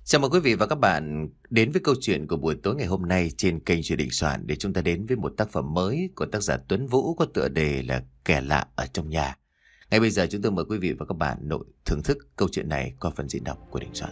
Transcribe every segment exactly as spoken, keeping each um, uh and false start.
Chào mừng quý vị và các bạn đến với câu chuyện của buổi tối ngày hôm nay trên kênh Chuyện Đình Soạn để chúng ta đến với một tác phẩm mới của tác giả Tuấn Vũ có tựa đề là Kẻ Lạ Ở Trong Nhà. Ngay bây giờ chúng tôi mời quý vị và các bạn nội thưởng thức câu chuyện này qua phần diễn đọc của Đình Soạn.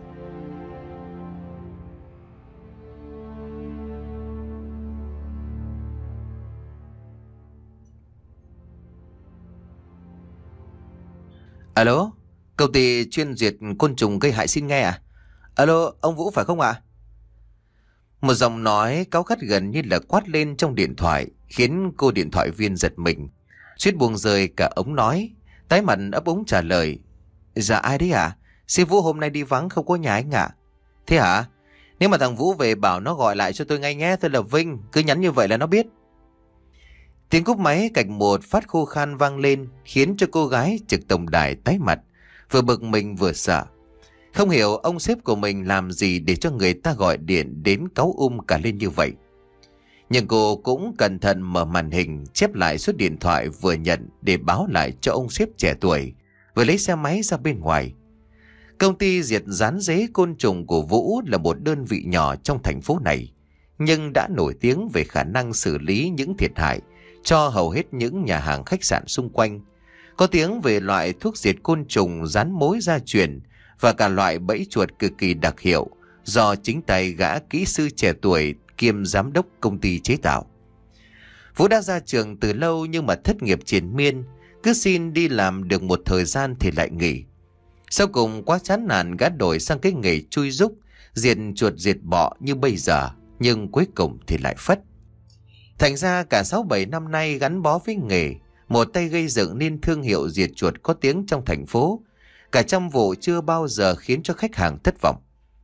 Alo, công ty chuyên diệt côn trùng gây hại xin nghe à? Alo, ông Vũ phải không ạ? Một giọng nói cáu gắt gần như là quát lên trong điện thoại, khiến cô điện thoại viên giật mình, suýt buông rơi cả ống nói, tái mặt ấp úng trả lời. Dạ ai đấy ạ? Sư Vũ hôm nay đi vắng không có nhà anh ạ. Thế hả? Nếu mà thằng Vũ về bảo nó gọi lại cho tôi ngay nhé, tôi là Vinh, cứ nhắn như vậy là nó biết. Tiếng cúp máy cạnh một phát khô khan vang lên, khiến cho cô gái trực tổng đài tái mặt, vừa bực mình vừa sợ. Không hiểu ông sếp của mình làm gì để cho người ta gọi điện đến cáu um cả lên như vậy. Nhưng cô cũng cẩn thận mở màn hình, chép lại số điện thoại vừa nhận để báo lại cho ông sếp trẻ tuổi, vừa lấy xe máy ra bên ngoài. Công ty diệt rán dế côn trùng của Vũ là một đơn vị nhỏ trong thành phố này, nhưng đã nổi tiếng về khả năng xử lý những thiệt hại cho hầu hết những nhà hàng khách sạn xung quanh. Có tiếng về loại thuốc diệt côn trùng rán mối gia truyền và cả loại bẫy chuột cực kỳ đặc hiệu do chính tay gã kỹ sư trẻ tuổi kiêm giám đốc công ty chế tạo. Vũ đã ra trường từ lâu nhưng mà thất nghiệp triền miên, cứ xin đi làm được một thời gian thì lại nghỉ. Sau cùng quá chán nản, gã đổi sang cái nghề chui rúc, diệt chuột diệt bọ như bây giờ, nhưng cuối cùng thì lại phất. Thành ra cả sáu bảy năm nay gắn bó với nghề, một tay gây dựng nên thương hiệu diệt chuột có tiếng trong thành phố. Cả trăm vụ chưa bao giờ khiến cho khách hàng thất vọng.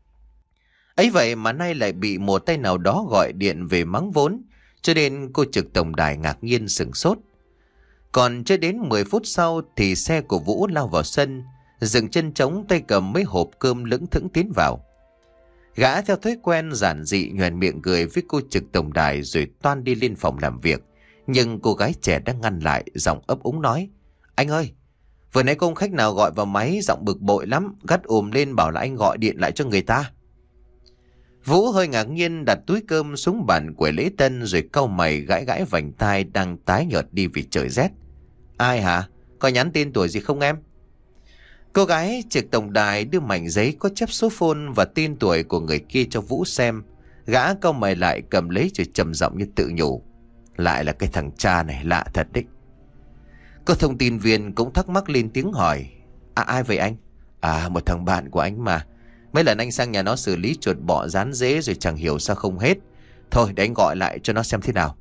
Ấy vậy mà nay lại bị một tay nào đó gọi điện về mắng vốn, cho nên cô trực tổng đài ngạc nhiên sửng sốt. Còn chưa đến mười phút sau thì xe của Vũ lao vào sân, dừng chân trống, tay cầm mấy hộp cơm lững thững tiến vào. Gã theo thói quen giản dị nhoẻn miệng cười với cô trực tổng đài rồi toan đi lên phòng làm việc. Nhưng cô gái trẻ đã ngăn lại, giọng ấp úng nói: Anh ơi, vừa nãy có ông khách nào gọi vào máy, giọng bực bội lắm, gắt ồm lên bảo là anh gọi điện lại cho người ta. Vũ hơi ngạc nhiên đặt túi cơm xuống bàn quầy lễ tân rồi cau mày gãi gãi vành tai đang tái nhợt đi vì trời rét. Ai hả? Có nhắn tin tuổi gì không em? Cô gái trực tổng đài đưa mảnh giấy có chép số phone và tên tuổi của người kia cho Vũ xem. Gã cau mày lại cầm lấy rồi trầm giọng như tự nhủ: Lại là cái thằng cha này, lạ thật đấy. Cô thông tin viên cũng thắc mắc lên tiếng hỏi: À ai vậy anh? À một thằng bạn của anh mà. Mấy lần anh sang nhà nó xử lý chuột bọ rán dế rồi chẳng hiểu sao không hết. Thôi để anh gọi lại cho nó xem thế nào.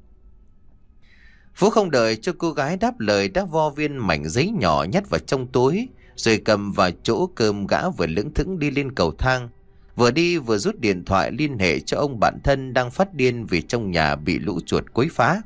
Vũ không đợi cho cô gái đáp lời đã vo viên mảnh giấy nhỏ nhét vào trong túi, rồi cầm vào chỗ cơm. Gã vừa lững thững đi lên cầu thang, vừa đi vừa rút điện thoại liên hệ cho ông bạn thân đang phát điên vì trong nhà bị lũ chuột quấy phá.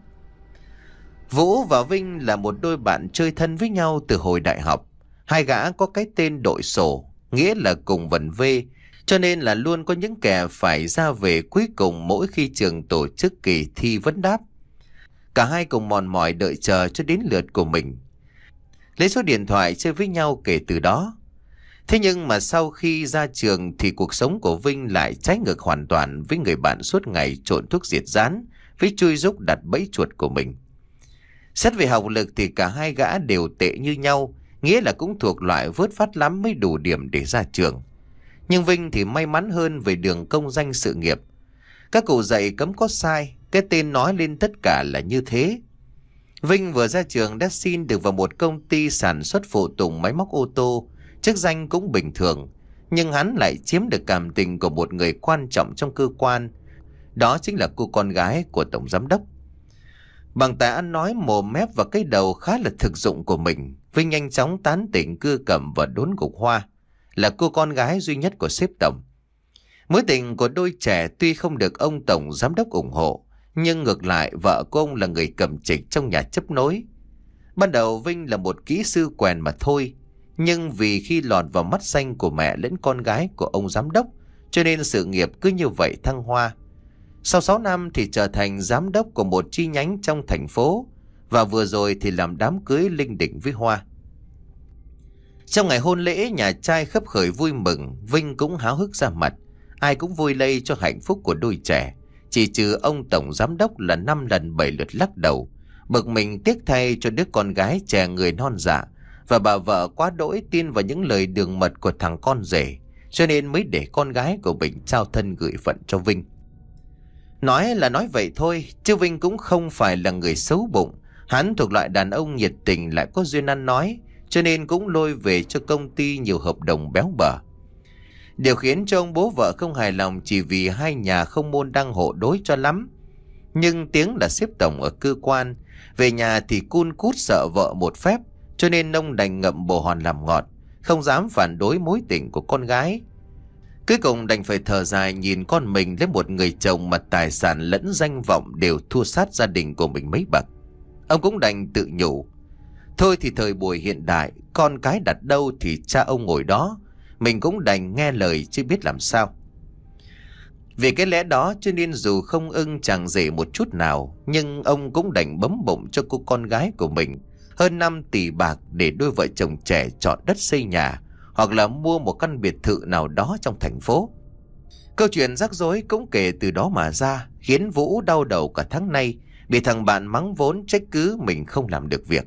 Vũ và Vinh là một đôi bạn chơi thân với nhau từ hồi đại học. Hai gã có cái tên đội sổ, nghĩa là cùng vần vê, cho nên là luôn có những kẻ phải ra về cuối cùng mỗi khi trường tổ chức kỳ thi vấn đáp. Cả hai cùng mòn mỏi đợi chờ cho đến lượt của mình, lấy số điện thoại chơi với nhau kể từ đó. Thế nhưng mà sau khi ra trường thì cuộc sống của Vinh lại trái ngược hoàn toàn với người bạn suốt ngày trộn thuốc diệt rán với chui rúc đặt bẫy chuột của mình. Xét về học lực thì cả hai gã đều tệ như nhau, nghĩa là cũng thuộc loại vớt phát lắm mới đủ điểm để ra trường. Nhưng Vinh thì may mắn hơn về đường công danh sự nghiệp. Các cụ dạy cấm có sai, cái tên nói lên tất cả là như thế. Vinh vừa ra trường đã xin được vào một công ty sản xuất phụ tùng máy móc ô tô, chức danh cũng bình thường, nhưng hắn lại chiếm được cảm tình của một người quan trọng trong cơ quan. Đó chính là cô con gái của tổng giám đốc. Bằng tài ăn nói mồm mép và cái đầu khá là thực dụng của mình, Vinh nhanh chóng tán tỉnh cưa cẩm và đốn gục Hoa, là cô con gái duy nhất của sếp tổng. Mối tình của đôi trẻ tuy không được ông tổng giám đốc ủng hộ, nhưng ngược lại vợ của ông là người cầm trịch trong nhà chấp nối. Ban đầu Vinh là một kỹ sư quèn mà thôi, nhưng vì khi lọt vào mắt xanh của mẹ lẫn con gái của ông giám đốc, cho nên sự nghiệp cứ như vậy thăng hoa. Sau sáu năm thì trở thành giám đốc của một chi nhánh trong thành phố, và vừa rồi thì làm đám cưới linh đình với Hoa. Trong ngày hôn lễ, nhà trai khấp khởi vui mừng, Vinh cũng háo hức ra mặt. ai cũng vui lây cho hạnh phúc của đôi trẻ. Chỉ trừ ông tổng giám đốc là năm lần bảy lượt lắc đầu, bực mình tiếc thay cho đứa con gái trẻ người non dạ, và bà vợ quá đỗi tin vào những lời đường mật của thằng con rể, cho nên mới để con gái của mình trao thân gửi phận cho Vinh. Nói là nói vậy thôi, chứ Vinh cũng không phải là người xấu bụng. Hắn thuộc loại đàn ông nhiệt tình lại có duyên ăn nói, cho nên cũng lôi về cho công ty nhiều hợp đồng béo bở. Điều khiến cho ông bố vợ không hài lòng chỉ vì hai nhà không môn đăng hộ đối cho lắm. Nhưng tiếng là xếp tổng ở cơ quan, về nhà thì cun cút sợ vợ một phép, cho nên ông đành ngậm bồ hòn làm ngọt, không dám phản đối mối tình của con gái. Cuối cùng đành phải thở dài nhìn con mình lấy một người chồng mà tài sản lẫn danh vọng đều thua sát gia đình của mình mấy bậc. Ông cũng đành tự nhủ, thôi thì thời buổi hiện đại, con cái đặt đâu thì cha ông ngồi đó, mình cũng đành nghe lời chứ biết làm sao. Vì cái lẽ đó cho nên dù không ưng chàng rể một chút nào, nhưng ông cũng đành bấm bụng cho cô con gái của mình hơn năm tỷ bạc để đôi vợ chồng trẻ chọn đất xây nhà, hoặc là mua một căn biệt thự nào đó trong thành phố. Câu chuyện rắc rối cũng kể từ đó mà ra, khiến Vũ đau đầu cả tháng nay, bị thằng bạn mắng vốn trách cứ mình không làm được việc.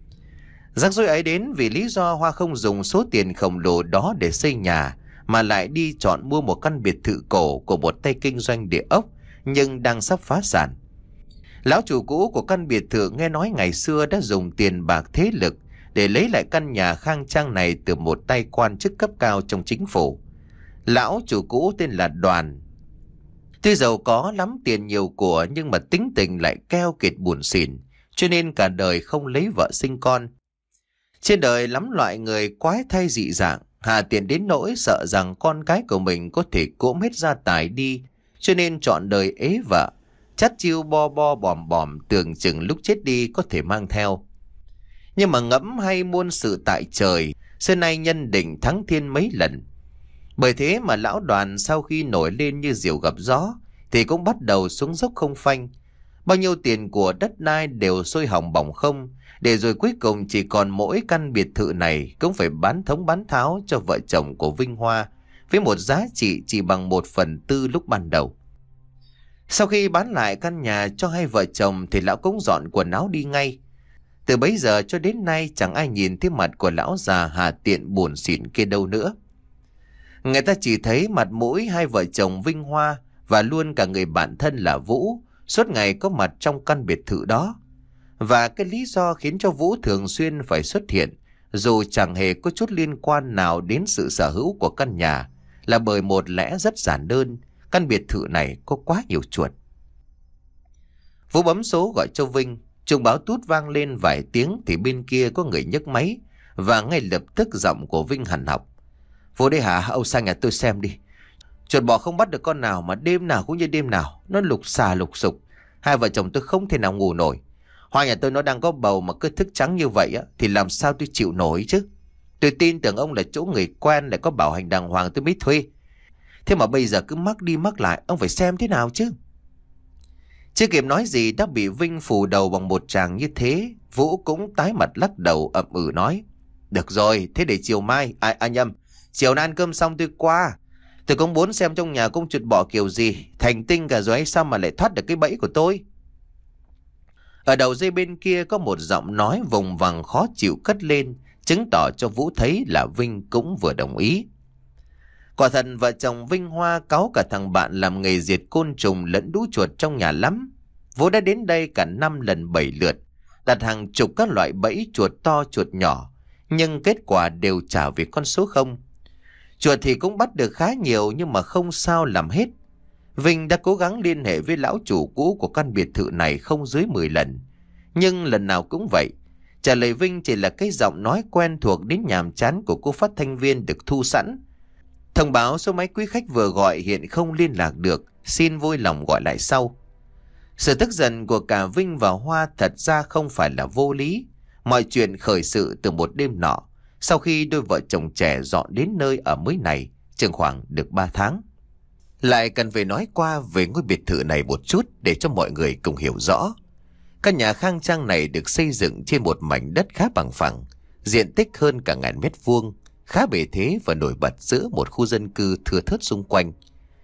Rắc rối ấy đến vì lý do Hoa không dùng số tiền khổng lồ đó để xây nhà, mà lại đi chọn mua một căn biệt thự cổ của một tay kinh doanh địa ốc nhưng đang sắp phá sản. Lão chủ cũ của căn biệt thự nghe nói ngày xưa đã dùng tiền bạc thế lực để lấy lại căn nhà khang trang này từ một tay quan chức cấp cao trong chính phủ. Lão chủ cũ tên là Đoàn. Tuy giàu có lắm tiền nhiều của, nhưng mà tính tình lại keo kiệt buồn xỉn, cho nên cả đời không lấy vợ sinh con. Trên đời lắm loại người quái thay dị dạng, hà tiện đến nỗi sợ rằng con cái của mình có thể cỗm hết gia tài đi, cho nên chọn đời ế vợ, chắt chiu bo bo bòm bòm, tưởng chừng lúc chết đi có thể mang theo. Nhưng mà ngẫm hay muôn sự tại trời, xưa nay nhân định thắng thiên mấy lần. Bởi thế mà lão Đoàn sau khi nổi lên như diều gặp gió thì cũng bắt đầu xuống dốc không phanh. Bao nhiêu tiền của đất đai đều sôi hỏng bỏng không, để rồi cuối cùng chỉ còn mỗi căn biệt thự này cũng phải bán thống bán tháo cho vợ chồng của Vinh Hoa, với một giá trị chỉ bằng một phần tư lúc ban đầu. Sau khi bán lại căn nhà cho hai vợ chồng thì lão cũng dọn quần áo đi ngay. Từ bấy giờ cho đến nay chẳng ai nhìn thấy mặt của lão già hà tiện buồn xỉn kia đâu nữa. Người ta chỉ thấy mặt mũi hai vợ chồng Vinh Hoa và luôn cả người bạn thân là Vũ suốt ngày có mặt trong căn biệt thự đó. Và cái lý do khiến cho Vũ thường xuyên phải xuất hiện, dù chẳng hề có chút liên quan nào đến sự sở hữu của căn nhà, là bởi một lẽ rất giản đơn: căn biệt thự này có quá nhiều chuột. Vũ bấm số gọi cho Vinh, chuông báo tút vang lên vài tiếng thì bên kia có người nhấc máy, và ngay lập tức giọng của Vinh hằn học: "Vô đây hả? Ông sang nhà tôi xem đi. Chuột bò không bắt được con nào mà đêm nào cũng như đêm nào, nó lục xà lục sục. Hai vợ chồng tôi không thể nào ngủ nổi. Hoa nhà tôi nó đang có bầu mà cứ thức trắng như vậy á, thì làm sao tôi chịu nổi chứ. Tôi tin tưởng ông là chỗ người quen lại có bảo hành đàng hoàng tôi mới thuê. Thế mà bây giờ cứ mắc đi mắc lại, ông phải xem thế nào chứ." Chưa kịp nói gì đã bị Vinh phủ đầu bằng một tràng như thế. Vũ cũng tái mặt lắc đầu ậm ừ nói: "Được rồi, thế để chiều mai, à, à nhầm, chiều nay ăn cơm xong tôi qua. Tôi cũng muốn xem trong nhà công chuột bọ kiểu gì, thành tinh cả rồi ấy, sao mà lại thoát được cái bẫy của tôi." Ở đầu dây bên kia có một giọng nói vùng vằng khó chịu cất lên, chứng tỏ cho Vũ thấy là Vinh cũng vừa đồng ý. Quả thật vợ chồng Vinh Hoa cáu cả thằng bạn làm nghề diệt côn trùng lẫn đú chuột trong nhà lắm. Vũ đã đến đây cả năm lần bảy lượt, đặt hàng chục các loại bẫy chuột to chuột nhỏ, nhưng kết quả đều trả về con số không. Chuột thì cũng bắt được khá nhiều nhưng mà không sao làm hết. Vinh đã cố gắng liên hệ với lão chủ cũ của căn biệt thự này không dưới mười lần, nhưng lần nào cũng vậy. Trả lời Vinh chỉ là cái giọng nói quen thuộc đến nhàm chán của cô phát thanh viên được thu sẵn: "Thông báo số máy quý khách vừa gọi hiện không liên lạc được, xin vui lòng gọi lại sau." Sự tức giận của cả Vinh và Hoa thật ra không phải là vô lý. Mọi chuyện khởi sự từ một đêm nọ, sau khi đôi vợ chồng trẻ dọn đến nơi ở mới này chừng khoảng được ba tháng. Lại cần phải nói qua về ngôi biệt thự này một chút để cho mọi người cùng hiểu rõ. Căn nhà khang trang này được xây dựng trên một mảnh đất khá bằng phẳng, diện tích hơn cả ngàn mét vuông, khá bề thế và nổi bật giữa một khu dân cư thưa thớt xung quanh.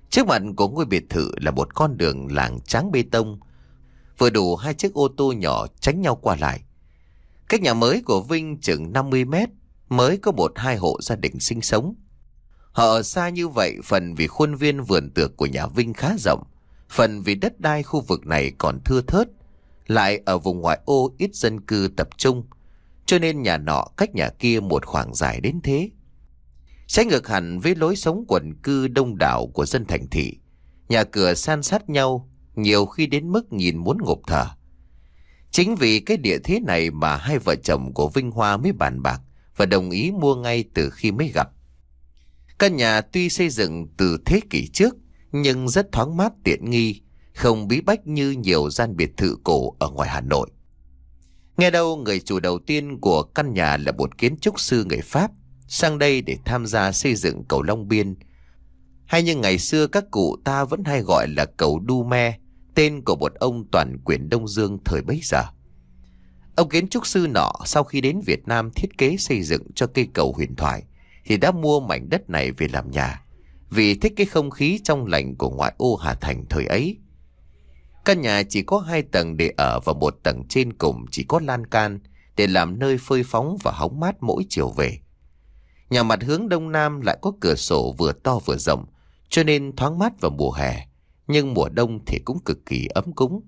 Trước mặt của ngôi biệt thự là một con đường làng tráng bê tông, vừa đủ hai chiếc ô tô nhỏ tránh nhau qua lại. Cách nhà mới của Vinh chừng năm mươi mét, mới có một hai hộ gia đình sinh sống. Họ ở xa như vậy phần vì khuôn viên vườn tược của nhà Vinh khá rộng, phần vì đất đai khu vực này còn thưa thớt, lại ở vùng ngoại ô ít dân cư tập trung, cho nên nhà nọ cách nhà kia một khoảng dài đến thế. Trái ngược hẳn với lối sống quần cư đông đảo của dân thành thị, nhà cửa san sát nhau, nhiều khi đến mức nhìn muốn ngộp thở. Chính vì cái địa thế này mà hai vợ chồng của Vinh Hoa mới bàn bạc và đồng ý mua ngay từ khi mới gặp. Căn nhà tuy xây dựng từ thế kỷ trước, nhưng rất thoáng mát tiện nghi, không bí bách như nhiều gian biệt thự cổ ở ngoài Hà Nội. Nghe đâu người chủ đầu tiên của căn nhà là một kiến trúc sư người Pháp, sang đây để tham gia xây dựng cầu Long Biên, hay như ngày xưa các cụ ta vẫn hay gọi là cầu Đu Me, tên của một ông toàn quyền Đông Dương thời bấy giờ. Ông kiến trúc sư nọ sau khi đến Việt Nam thiết kế xây dựng cho cây cầu huyền thoại thì đã mua mảnh đất này về làm nhà, vì thích cái không khí trong lành của ngoại ô Hà Thành thời ấy. Căn nhà chỉ có hai tầng để ở và một tầng trên cùng chỉ có lan can để làm nơi phơi phóng và hóng mát mỗi chiều về. Nhà mặt hướng đông nam lại có cửa sổ vừa to vừa rộng, cho nên thoáng mát vào mùa hè, nhưng mùa đông thì cũng cực kỳ ấm cúng.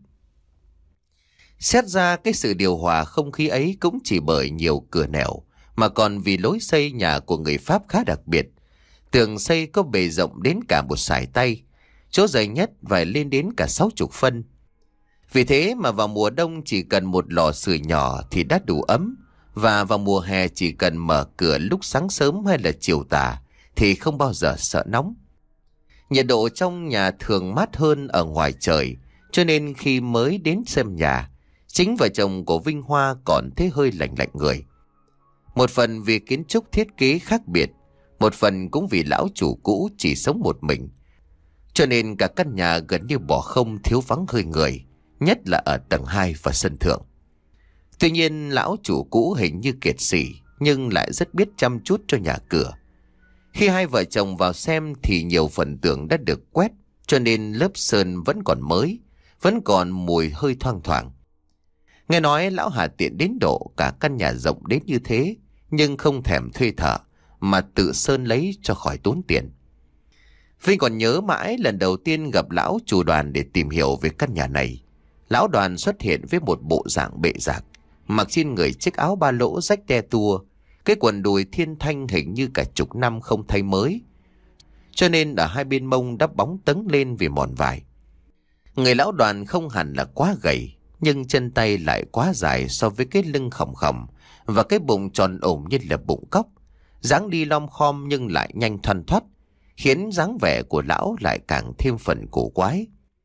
Xét ra cái sự điều hòa không khí ấy cũng chỉ bởi nhiều cửa nẻo, mà còn vì lối xây nhà của người Pháp khá đặc biệt. Tường xây có bề rộng đến cả một sải tay, chỗ dày nhất phải lên đến cả sáu chục phân. Vì thế mà vào mùa đông chỉ cần một lò sưởi nhỏ thì đã đủ ấm, và vào mùa hè chỉ cần mở cửa lúc sáng sớm hay là chiều tà thì không bao giờ sợ nóng. Nhiệt độ trong nhà thường mát hơn ở ngoài trời, cho nên khi mới đến xem nhà, chính vợ chồng của Vinh Hoa còn thấy hơi lạnh lạnh người. Một phần vì kiến trúc thiết kế khác biệt, một phần cũng vì lão chủ cũ chỉ sống một mình, cho nên cả căn nhà gần như bỏ không, thiếu vắng hơi người, nhất là ở tầng hai và sân thượng. Tuy nhiên lão chủ cũ hình như kiệt sỉ, nhưng lại rất biết chăm chút cho nhà cửa. Khi hai vợ chồng vào xem thì nhiều phần tường đã được quét, cho nên lớp sơn vẫn còn mới, vẫn còn mùi hơi thoang thoảng. Nghe nói lão Hà tiện đến độ cả căn nhà rộng đến như thế, nhưng không thèm thuê thợ, mà tự sơn lấy cho khỏi tốn tiền. Vinh còn nhớ mãi lần đầu tiên gặp lão chủ Đoàn để tìm hiểu về căn nhà này. Lão Đoàn xuất hiện với một bộ dạng bệ rạc, mặc trên người chiếc áo ba lỗ rách te tua, cái quần đùi thiên thanh hình như cả chục năm không thay mới, cho nên ở hai bên mông đắp bóng tấn lên vì mòn vải. Người lão Đoàn không hẳn là quá gầy, nhưng chân tay lại quá dài so với cái lưng khổng khổng và cái bụng tròn ổm như là bụng cóc. Dáng đi lom khom nhưng lại nhanh thoăn thoắt, khiến dáng vẻ của lão lại càng thêm phần cổ quái.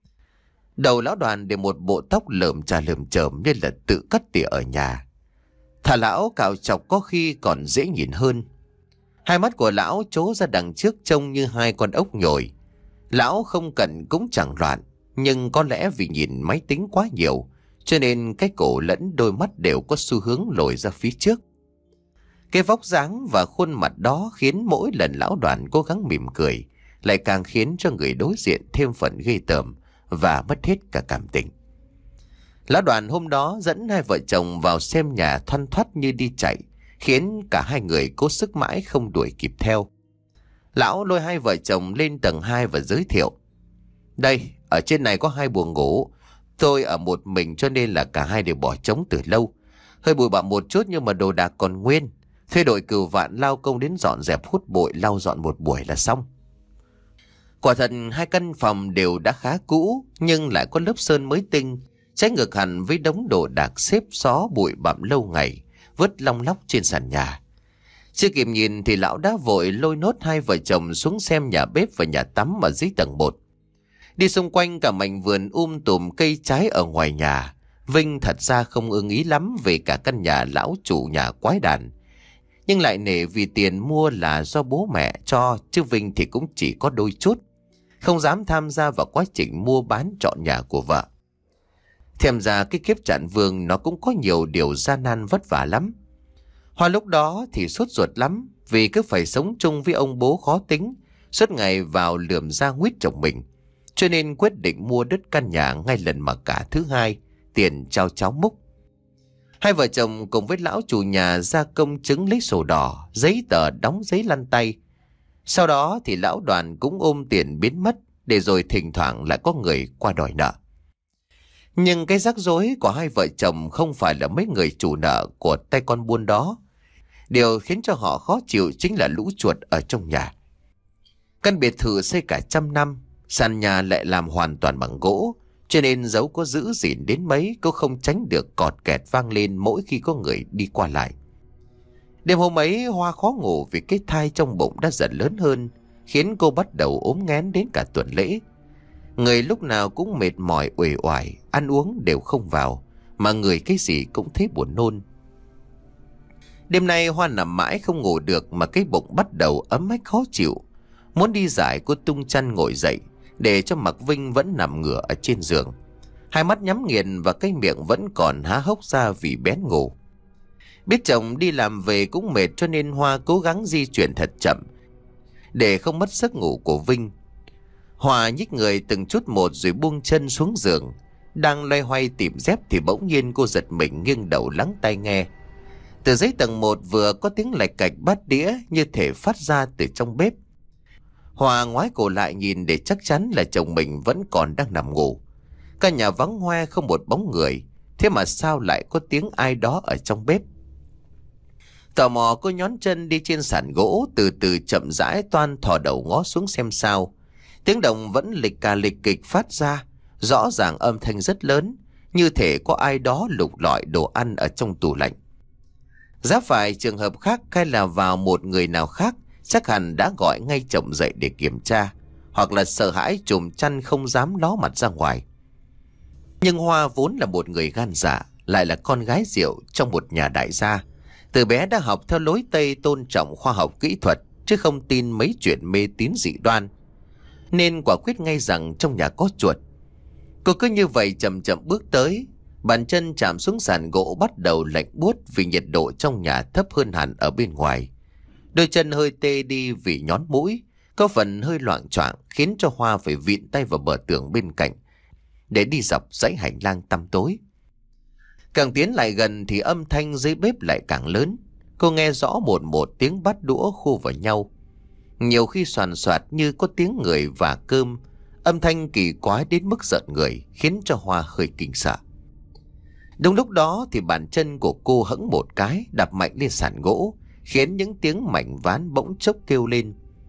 Đầu lão Đoàn để một bộ tóc lởm chà lởm chởm như là tự cắt tỉa ở nhà. Thà lão cạo chọc có khi còn dễ nhìn hơn. Hai mắt của lão trố ra đằng trước trông như hai con ốc nhồi. Lão không cần cũng chẳng loạn, nhưng có lẽ vì nhìn máy tính quá nhiều, cho nên cái cổ lẫn đôi mắt đều có xu hướng lồi ra phía trước. Cái vóc dáng và khuôn mặt đó khiến mỗi lần lão Đoàn cố gắng mỉm cười lại càng khiến cho người đối diện thêm phần ghê tởm và mất hết cả cảm tình. Lão Đoàn hôm đó dẫn hai vợ chồng vào xem nhà thoăn thoắt như đi chạy, khiến cả hai người cố sức mãi không đuổi kịp theo. Lão lôi hai vợ chồng lên tầng hai và giới thiệu: "Đây, ở trên này có hai buồng ngủ. Tôi ở một mình cho nên là cả hai đều bỏ trống từ lâu. Hơi bụi bặm một chút nhưng mà đồ đạc còn nguyên. Thuê đội cừu vạn lao công đến dọn dẹp hút bụi lau dọn một buổi là xong." Quả thật hai căn phòng đều đã khá cũ, nhưng lại có lớp sơn mới tinh, trái ngược hẳn với đống đồ đạc xếp xó bụi bặm lâu ngày vứt long lóc trên sàn nhà. Chưa kịp nhìn thì lão đã vội lôi nốt hai vợ chồng xuống xem nhà bếp và nhà tắm ở dưới tầng một. Đi xung quanh cả mảnh vườn um tùm cây trái ở ngoài nhà, Vinh thật ra không ưng ý lắm về cả căn nhà lão chủ nhà quái đản, nhưng lại nể vì tiền mua là do bố mẹ cho, chứ Vinh thì cũng chỉ có đôi chút, không dám tham gia vào quá trình mua bán chọn nhà của vợ. Thêm ra cái kiếp Trạng Vương nó cũng có nhiều điều gian nan vất vả lắm. Hoa lúc đó thì sốt ruột lắm, vì cứ phải sống chung với ông bố khó tính, suốt ngày vào lườm ra nguyết chồng mình, cho nên quyết định mua đất căn nhà ngay lần mà cả thứ hai, tiền trao cháo múc. Hai vợ chồng cùng với lão chủ nhà ra công chứng lấy sổ đỏ, giấy tờ đóng giấy lăn tay. Sau đó thì lão Đoàn cũng ôm tiền biến mất, để rồi thỉnh thoảng lại có người qua đòi nợ. Nhưng cái rắc rối của hai vợ chồng không phải là mấy người chủ nợ của tay con buôn đó. Điều khiến cho họ khó chịu chính là lũ chuột ở trong nhà. Căn biệt thự xây cả trăm năm, sàn nhà lại làm hoàn toàn bằng gỗ, cho nên dẫu có giữ gìn đến mấy cũng không tránh được cọt kẹt vang lên mỗi khi có người đi qua lại. Đêm hôm ấy Hoa khó ngủ vì cái thai trong bụng đã dần lớn hơn, khiến cô bắt đầu ốm nghén đến cả tuần lễ. Người lúc nào cũng mệt mỏi uể oải, ăn uống đều không vào, mà người cái gì cũng thấy buồn nôn. Đêm nay Hoa nằm mãi không ngủ được mà cái bụng bắt đầu ấm ách khó chịu. Muốn đi giải, cô tung chăn ngồi dậy để cho Mạc Vinh vẫn nằm ngửa ở trên giường. Hai mắt nhắm nghiền và cái miệng vẫn còn há hốc ra vì bén ngủ. Biết chồng đi làm về cũng mệt cho nên Hoa cố gắng di chuyển thật chậm để không mất giấc ngủ của Vinh. Hoa nhích người từng chút một rồi buông chân xuống giường. Đang loay hoay tìm dép thì bỗng nhiên cô giật mình nghiêng đầu lắng tai nghe. Từ dưới tầng một vừa có tiếng lạch cạch bát đĩa như thể phát ra từ trong bếp. Hoa ngoái cổ lại nhìn để chắc chắn là chồng mình vẫn còn đang nằm ngủ. Căn nhà vắng hoe không một bóng người, thế mà sao lại có tiếng ai đó ở trong bếp. Tò mò cô nhón chân đi trên sàn gỗ, từ từ chậm rãi toan thò đầu ngó xuống xem sao. Tiếng động vẫn lịch cà lịch kịch phát ra, rõ ràng âm thanh rất lớn, như thể có ai đó lục lọi đồ ăn ở trong tủ lạnh. Giá phải trường hợp khác hay là vào một người nào khác, chắc hẳn đã gọi ngay chồng dậy để kiểm tra, hoặc là sợ hãi trùm chăn không dám ló mặt ra ngoài. Nhưng Hoa vốn là một người gan dạ, lại là con gái rượu trong một nhà đại gia. Từ bé đã học theo lối Tây tôn trọng khoa học kỹ thuật, chứ không tin mấy chuyện mê tín dị đoan, nên quả quyết ngay rằng trong nhà có chuột. Cô cứ như vậy chậm chậm bước tới, bàn chân chạm xuống sàn gỗ bắt đầu lạnh buốt vì nhiệt độ trong nhà thấp hơn hẳn ở bên ngoài. Đôi chân hơi tê đi vì nhón mũi, có phần hơi loạng choạng khiến cho Hoa phải vịn tay vào bờ tường bên cạnh để đi dọc dãy hành lang tăm tối. Càng tiến lại gần thì âm thanh dưới bếp lại càng lớn. Cô nghe rõ một một tiếng bát đũa khu vào nhau, nhiều khi soàn soạt như có tiếng người vả cơm. Âm thanh kỳ quái đến mức giận người, khiến cho Hoa hơi kinh sợ. Đúng lúc đó thì bàn chân của cô hẫng một cái đạp mạnh lên sàn gỗ, khiến những tiếng mảnh ván bỗng chốc kêu lên.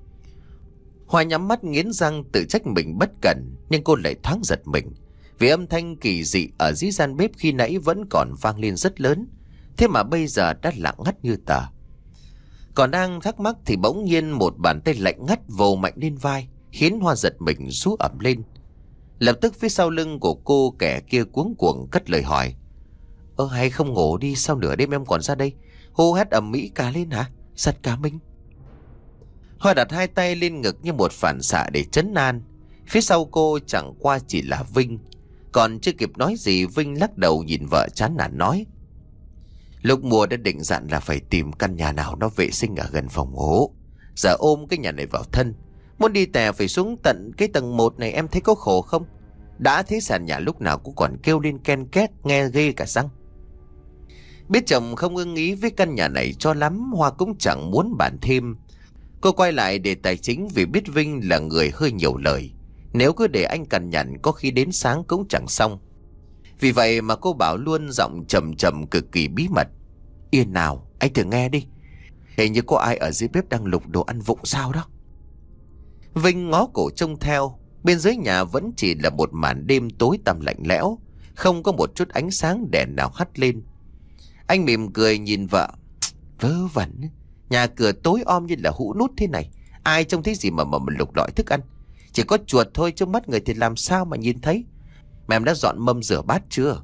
Hoa nhắm mắt nghiến răng tự trách mình bất cẩn, nhưng cô lại thoáng giật mình vì âm thanh kỳ dị ở dưới gian bếp khi nãy vẫn còn vang lên rất lớn, thế mà bây giờ đã lặng ngắt như tờ. Còn đang thắc mắc thì bỗng nhiên một bàn tay lạnh ngắt vồ mạnh lên vai, khiến Hoa giật mình rú ẩm lên. Lập tức phía sau lưng của cô kẻ kia cuống cuồng cất lời hỏi: Ơ hay không ngủ đi, sao nửa đêm em còn ra đây? Hô hét ầm ĩ cả lên hả? Giật cả mình. Hoa đặt hai tay lên ngực như một phản xạ để trấn an. Phía sau cô chẳng qua chỉ là Vinh. Còn chưa kịp nói gì, Vinh lắc đầu nhìn vợ chán nản nói: Lúc mua đã định dặn là phải tìm căn nhà nào nó vệ sinh ở gần phòng ngủ. Giờ ôm cái nhà này vào thân, muốn đi tè phải xuống tận cái tầng một này, em thấy có khổ không? Đã thấy sàn nhà lúc nào cũng còn kêu lên ken két, nghe ghê cả răng. Biết chồng không ưng ý với căn nhà này cho lắm, Hoa cũng chẳng muốn bàn thêm. Cô quay lại để tài chính vì biết Vinh là người hơi nhiều lời. Nếu cứ để anh cằn nhằn có khi đến sáng cũng chẳng xong. Vì vậy mà cô bảo luôn giọng trầm trầm cực kỳ bí mật: Yên nào, anh thử nghe đi. Hình như có ai ở dưới bếp đang lục đồ ăn vụng sao đó. Vinh ngó cổ trông theo. Bên dưới nhà vẫn chỉ là một màn đêm tối tăm lạnh lẽo, không có một chút ánh sáng đèn nào hắt lên. Anh mỉm cười nhìn vợ: Vớ vẩn, nhà cửa tối om như là hũ nút thế này, ai trông thấy gì mà mà, mà lục lọi thức ăn. Chỉ có chuột thôi, trước mắt người thì làm sao mà nhìn thấy. Mà em đã dọn mâm rửa bát chưa?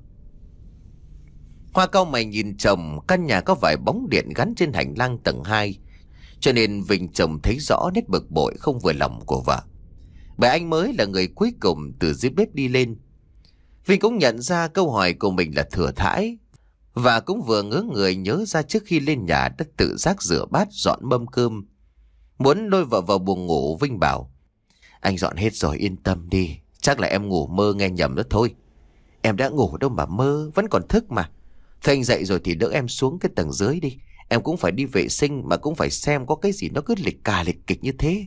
Hoa cau mày nhìn chồng. Căn nhà có vài bóng điện gắn trên hành lang tầng hai, cho nên Vinh chồng thấy rõ nét bực bội không vừa lòng của vợ, bởi anh mới là người cuối cùng từ dưới bếp đi lên. Vinh cũng nhận ra câu hỏi của mình là thừa thãi, và cũng vừa ngớ người nhớ ra trước khi lên nhà đã tự giác rửa bát dọn mâm cơm. Muốn lôi vợ vào buồng ngủ, Vinh bảo: Anh dọn hết rồi, yên tâm đi. Chắc là em ngủ mơ nghe nhầm đó thôi. Em đã ngủ đâu mà mơ, vẫn còn thức mà. Thôi anh dậy rồi thì đỡ em xuống cái tầng dưới đi. Em cũng phải đi vệ sinh mà cũng phải xem có cái gì nó cứ lịch cà lịch kịch như thế.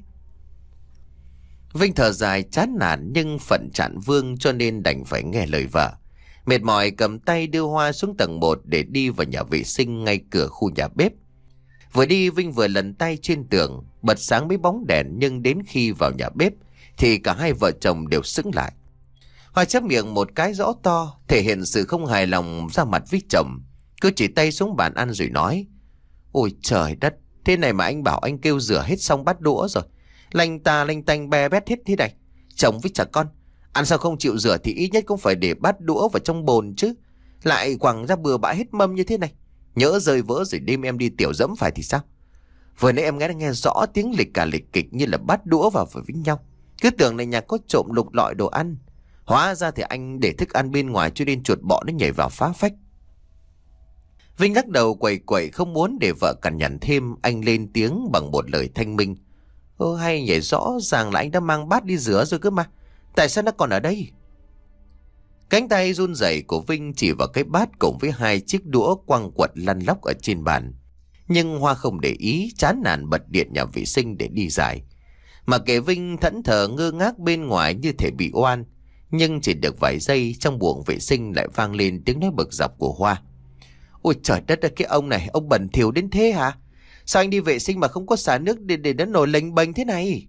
Vinh thở dài chán nản nhưng phận chạn vương cho nên đành phải nghe lời vợ. Mệt mỏi cầm tay đưa Hoa xuống tầng một để đi vào nhà vệ sinh ngay cửa khu nhà bếp. Vừa đi Vinh vừa lần tay trên tường, bật sáng mấy bóng đèn, nhưng đến khi vào nhà bếp thì cả hai vợ chồng đều sững lại. Hoa chép miệng một cái rõ to, thể hiện sự không hài lòng ra mặt với chồng. Cứ chỉ tay xuống bàn ăn rồi nói: Ôi trời đất, thế này mà anh bảo anh kêu rửa hết xong bát đũa rồi, lanh ta lanh tanh be bét hết thế này. Chồng với chả con, ăn sao không chịu rửa thì ít nhất cũng phải để bát đũa vào trong bồn chứ. Lại quẳng ra bừa bãi hết mâm như thế này. Nhỡ rơi vỡ rồi đêm em đi tiểu dẫm phải thì sao? Vừa nãy em nghe nghe rõ tiếng lịch cả lịch kịch như là bát đũa vào với nhau. Cứ tưởng này nhà có trộm lục lọi đồ ăn. Hóa ra thì anh để thức ăn bên ngoài cho nên chuột bọ nó nhảy vào phá phách. Vinh lắc đầu quẩy quẩy không muốn để vợ cằn nhằn thêm. Anh lên tiếng bằng một lời thanh minh: Ơ hay nhảy, rõ ràng là anh đã mang bát đi rửa rồi cơ mà. Tại sao nó còn ở đây? Cánh tay run rẩy của Vinh chỉ vào cái bát cùng với hai chiếc đũa quăng quật lăn lóc ở trên bàn. Nhưng Hoa không để ý, chán nản bật điện nhà vệ sinh để đi giải. Mà kệ Vinh thẫn thờ ngơ ngác bên ngoài như thể bị oan. Nhưng chỉ được vài giây, trong buồng vệ sinh lại vang lên tiếng nói bực dọc của Hoa: Ôi trời đất ơi, cái ông này, ông bẩn thỉu đến thế hả? Sao anh đi vệ sinh mà không có xả nước để để nó nổi lềnh bềnh thế này?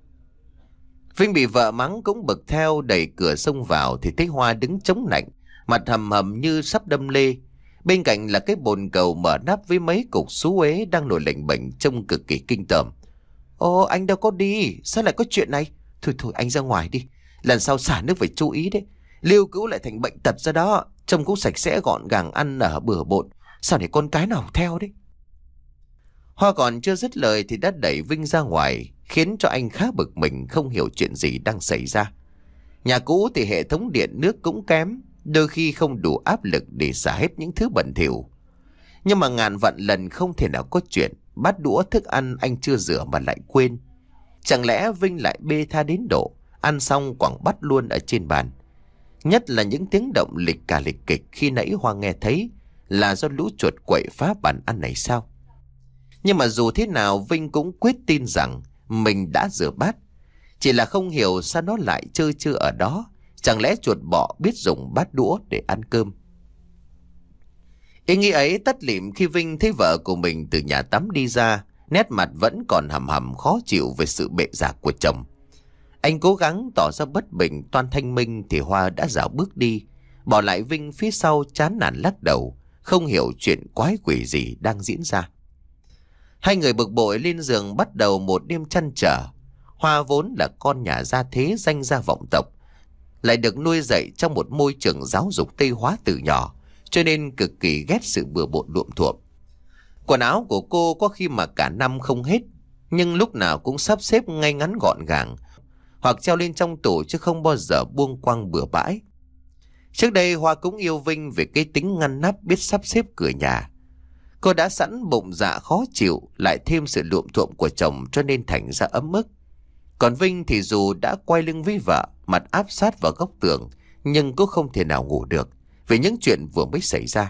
Vinh bị vợ mắng cũng bực theo, đẩy cửa xông vào thì thấy Hoa đứng chống nạnh, mặt hầm hầm như sắp đâm lê. Bên cạnh là cái bồn cầu mở nắp với mấy cục xú uế đang nổi lềnh bềnh trông cực kỳ kinh tởm. Ồ, anh đâu có đi, sao lại có chuyện này? Thôi thôi anh ra ngoài đi, lần sau xả nước phải chú ý đấy. Lưu cữu lại thành bệnh tật ra đó. Trông cũng sạch sẽ gọn gàng, ăn ở bừa bộn, sao để con cái nào theo đấy. Hoa còn chưa dứt lời thì đã đẩy Vinh ra ngoài, khiến cho anh khá bực mình, không hiểu chuyện gì đang xảy ra. Nhà cũ thì hệ thống điện nước cũng kém, đôi khi không đủ áp lực để xả hết những thứ bẩn thỉu. Nhưng mà ngàn vạn lần không thể nào có chuyện bát đũa thức ăn anh chưa rửa mà lại quên. Chẳng lẽ Vinh lại bê tha đến độ ăn xong quẳng bát luôn ở trên bàn? Nhất là những tiếng động lịch cả lịch kịch khi nãy Hoa nghe thấy là do lũ chuột quậy phá bàn ăn này sao? Nhưng mà dù thế nào Vinh cũng quyết tin rằng mình đã rửa bát. Chỉ là không hiểu sao nó lại chơi chơ ở đó. Chẳng lẽ chuột bọ biết dùng bát đũa để ăn cơm? Ý nghĩ ấy tắt lịm khi Vinh thấy vợ của mình từ nhà tắm đi ra, nét mặt vẫn còn hầm hầm khó chịu về sự bệ rạc của chồng. Anh cố gắng tỏ ra bất bình toan thanh minh thì Hoa đã dạo bước đi, bỏ lại Vinh phía sau chán nản lắc đầu, không hiểu chuyện quái quỷ gì đang diễn ra. Hai người bực bội lên giường bắt đầu một đêm trăn trở. Hoa vốn là con nhà gia thế danh gia vọng tộc, lại được nuôi dạy trong một môi trường giáo dục Tây hóa từ nhỏ, cho nên cực kỳ ghét sự bừa bộn luộm thuộm. Quần áo của cô có khi mà cả năm không hết, nhưng lúc nào cũng sắp xếp ngay ngắn gọn gàng, hoặc treo lên trong tủ chứ không bao giờ buông quăng bừa bãi. Trước đây Hoa cũng yêu Vinh về cái tính ngăn nắp, biết sắp xếp cửa nhà. Cô đã sẵn bụng dạ khó chịu, lại thêm sự luộm thuộm của chồng cho nên thành ra ấm ức. Còn Vinh thì dù đã quay lưng với vợ, mặt áp sát vào góc tường, nhưng cũng không thể nào ngủ được vì những chuyện vừa mới xảy ra.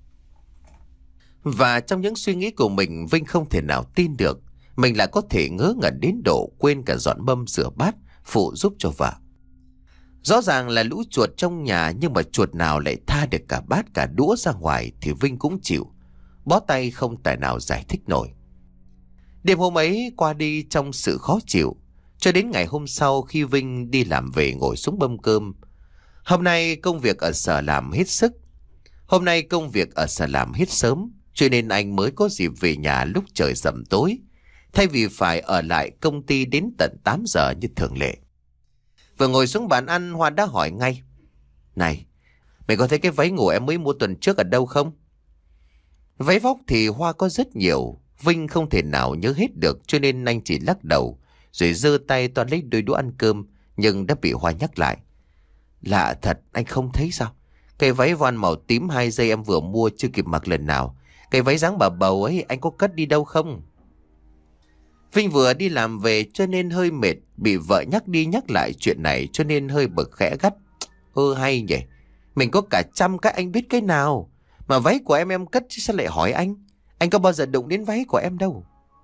Và trong những suy nghĩ của mình, Vinh không thể nào tin được mình lại có thể ngớ ngẩn đến độ quên cả dọn mâm rửa bát phụ giúp cho vợ. Rõ ràng là lũ chuột trong nhà, nhưng mà chuột nào lại tha được cả bát cả đũa ra ngoài thì Vinh cũng chịu, bó tay không tài nào giải thích nổi. Đêm hôm ấy qua đi trong sự khó chịu, cho đến ngày hôm sau khi Vinh đi làm về ngồi xuống mâm cơm. Hôm nay công việc ở sở làm hết sức. Hôm nay công việc ở sở làm hết sớm, cho nên anh mới có dịp về nhà lúc trời sẩm tối, thay vì phải ở lại công ty đến tận tám giờ như thường lệ. Vừa ngồi xuống bàn ăn, Hoa đã hỏi ngay: Này, mày có thấy cái váy ngủ em mới mua tuần trước ở đâu không? Váy vóc thì Hoa có rất nhiều, Vinh không thể nào nhớ hết được, cho nên anh chỉ lắc đầu rồi giơ tay toàn lấy đôi đũa ăn cơm, nhưng đã bị Hoa nhắc lại: Lạ thật, anh không thấy sao? Cái váy voan màu tím hai dây em vừa mua chưa kịp mặc lần nào. Cái váy dáng bà bầu ấy anh có cất đi đâu không? Vinh vừa đi làm về cho nên hơi mệt, bị vợ nhắc đi nhắc lại chuyện này cho nên hơi bực khẽ gắt. Ơ hay nhỉ, mình có cả trăm cái anh biết cái nào. Mà váy của em em cất chứ sao lại hỏi anh. Anh có bao giờ đụng đến váy của em đâu.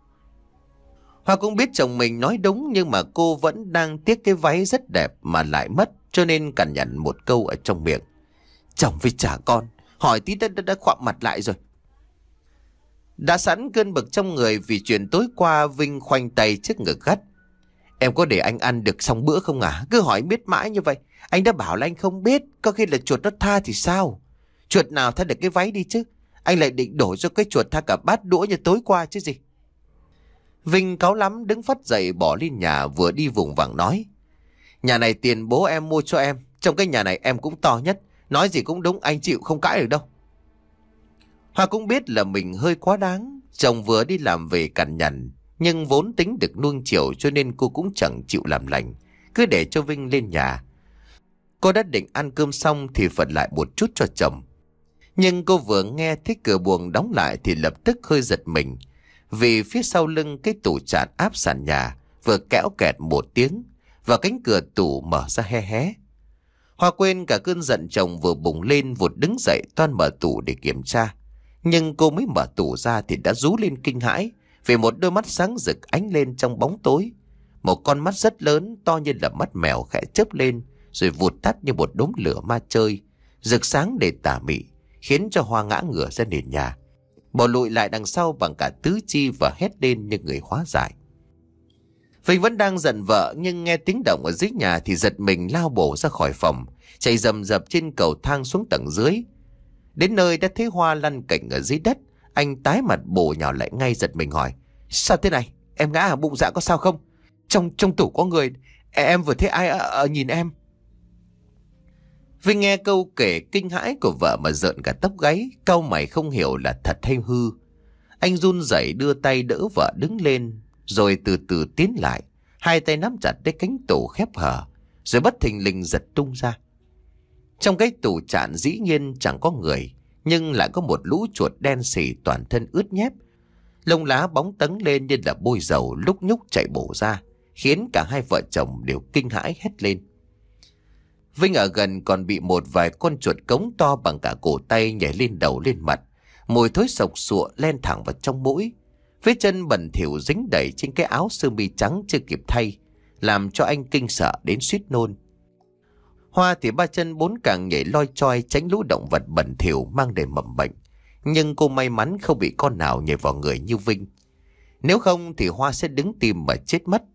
Hoa cũng biết chồng mình nói đúng, nhưng mà cô vẫn đang tiếc cái váy rất đẹp mà lại mất, cho nên cằn nhằn một câu ở trong miệng. Chồng với trả con, hỏi tí đã, đã, đã quặm mặt lại rồi. Đã sẵn cơn bực trong người vì chuyện tối qua, Vinh khoanh tay trước ngực gắt. Em có để anh ăn được xong bữa không à? Cứ hỏi biết mãi như vậy. Anh đã bảo là anh không biết, có khi là chuột nó tha thì sao? Chuột nào tha được cái váy đi chứ? Anh lại định đổ cho cái chuột tha cả bát đũa như tối qua chứ gì? Vinh cáu lắm đứng phắt dậy bỏ lên nhà, vừa đi vùng vằng nói. Nhà này tiền bố em mua cho em, trong cái nhà này em cũng to nhất. Nói gì cũng đúng, anh chịu không cãi được đâu. Hoa cũng biết là mình hơi quá đáng. Chồng vừa đi làm về cằn nhằn, nhưng vốn tính được nuông chiều cho nên cô cũng chẳng chịu làm lành, cứ để cho Vinh lên nhà. Cô đã định ăn cơm xong thì phật lại một chút cho chồng. Nhưng cô vừa nghe thấy cửa buồng đóng lại thì lập tức hơi giật mình, vì phía sau lưng cái tủ chạn áp sàn nhà vừa kéo kẹt một tiếng và cánh cửa tủ mở ra hé hé. Hoa quên cả cơn giận chồng vừa bùng lên, vụt đứng dậy toan mở tủ để kiểm tra. Nhưng cô mới mở tủ ra thì đã rú lên kinh hãi vì một đôi mắt sáng rực ánh lên trong bóng tối. Một con mắt rất lớn, to như là mắt mèo, khẽ chớp lên rồi vụt tắt như một đốm lửa ma chơi, rực sáng để tà mị, khiến cho Hoa ngã ngửa ra nền nhà, bỏ lùi lại đằng sau bằng cả tứ chi và hét lên như người hóa giải. Vinh vẫn đang giận vợ, nhưng nghe tiếng động ở dưới nhà thì giật mình lao bổ ra khỏi phòng, chạy rầm rập trên cầu thang xuống tầng dưới. Đến nơi đã thấy Hoa lăn cảnh ở dưới đất. Anh tái mặt bổ nhào lại ngay, giật mình hỏi. Sao thế này? Em ngã à? Bụng dạ có sao không? Trong trong tủ có người. Em vừa thấy ai ở, ở nhìn em. Vinh nghe câu kể kinh hãi của vợ mà rợn cả tóc gáy, cau mày không hiểu là thật hay hư. Anh run rẩy đưa tay đỡ vợ đứng lên, rồi từ từ tiến lại, hai tay nắm chặt lấy cánh tủ khép hở, rồi bất thình lình giật tung ra. Trong cái tủ chạn dĩ nhiên chẳng có người, nhưng lại có một lũ chuột đen sì toàn thân ướt nhép, lông lá bóng tấn lên như là bôi dầu lúc nhúc chạy bổ ra, khiến cả hai vợ chồng đều kinh hãi hét lên. Vinh ở gần còn bị một vài con chuột cống to bằng cả cổ tay nhảy lên đầu lên mặt, mùi thối sộc sụa len thẳng vào trong mũi. Vết chân bẩn thỉu dính đầy trên cái áo sơ mi trắng chưa kịp thay, làm cho anh kinh sợ đến suýt nôn. Hoa thì ba chân bốn cẳng nhảy loi choi tránh lũ động vật bẩn thỉu mang đầy mầm bệnh, nhưng cô may mắn không bị con nào nhảy vào người như Vinh. Nếu không thì Hoa sẽ đứng tìm mà chết mất.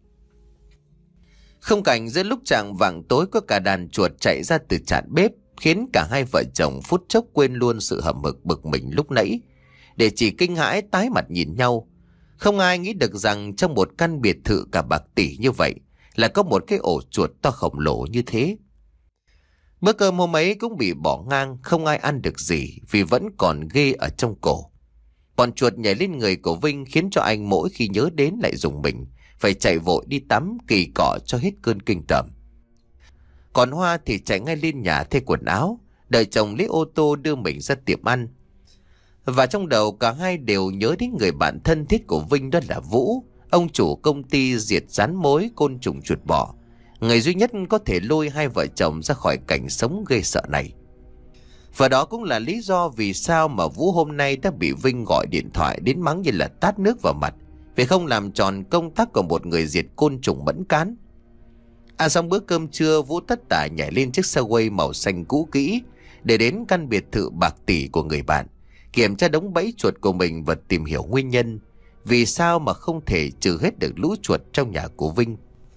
Không cảnh giữa lúc chạng vạng tối có cả đàn chuột chạy ra từ chạn bếp, khiến cả hai vợ chồng phút chốc quên luôn sự hậm hực bực mình lúc nãy, để chỉ kinh hãi tái mặt nhìn nhau. Không ai nghĩ được rằng trong một căn biệt thự cả bạc tỷ như vậy là có một cái ổ chuột to khổng lồ như thế. Bữa cơm hôm ấy cũng bị bỏ ngang, không ai ăn được gì vì vẫn còn ghê ở trong cổ. Bọn chuột nhảy lên người của Vinh khiến cho anh mỗi khi nhớ đến lại rùng mình, phải chạy vội đi tắm kỳ cọ cho hết cơn kinh tởm. Còn Hoa thì chạy ngay lên nhà thay quần áo, đợi chồng lấy ô tô đưa mình ra tiệm ăn. Và trong đầu cả hai đều nhớ đến người bạn thân thiết của Vinh, đó là Vũ, ông chủ công ty diệt rắn mối côn trùng chuột bọ, người duy nhất có thể lôi hai vợ chồng ra khỏi cảnh sống ghê sợ này. Và đó cũng là lý do vì sao mà Vũ hôm nay đã bị Vinh gọi điện thoại đến mắng như là tát nước vào mặt, vì không làm tròn công tác của một người diệt côn trùng mẫn cán. Ăn xong bữa cơm trưa, Vũ tất tả nhảy lên chiếc xe quay màu xanh cũ kỹ để đến căn biệt thự bạc tỷ của người bạn, kiểm tra đống bẫy chuột của mình và tìm hiểu nguyên nhân vì sao mà không thể trừ hết được lũ chuột trong nhà của Vinh.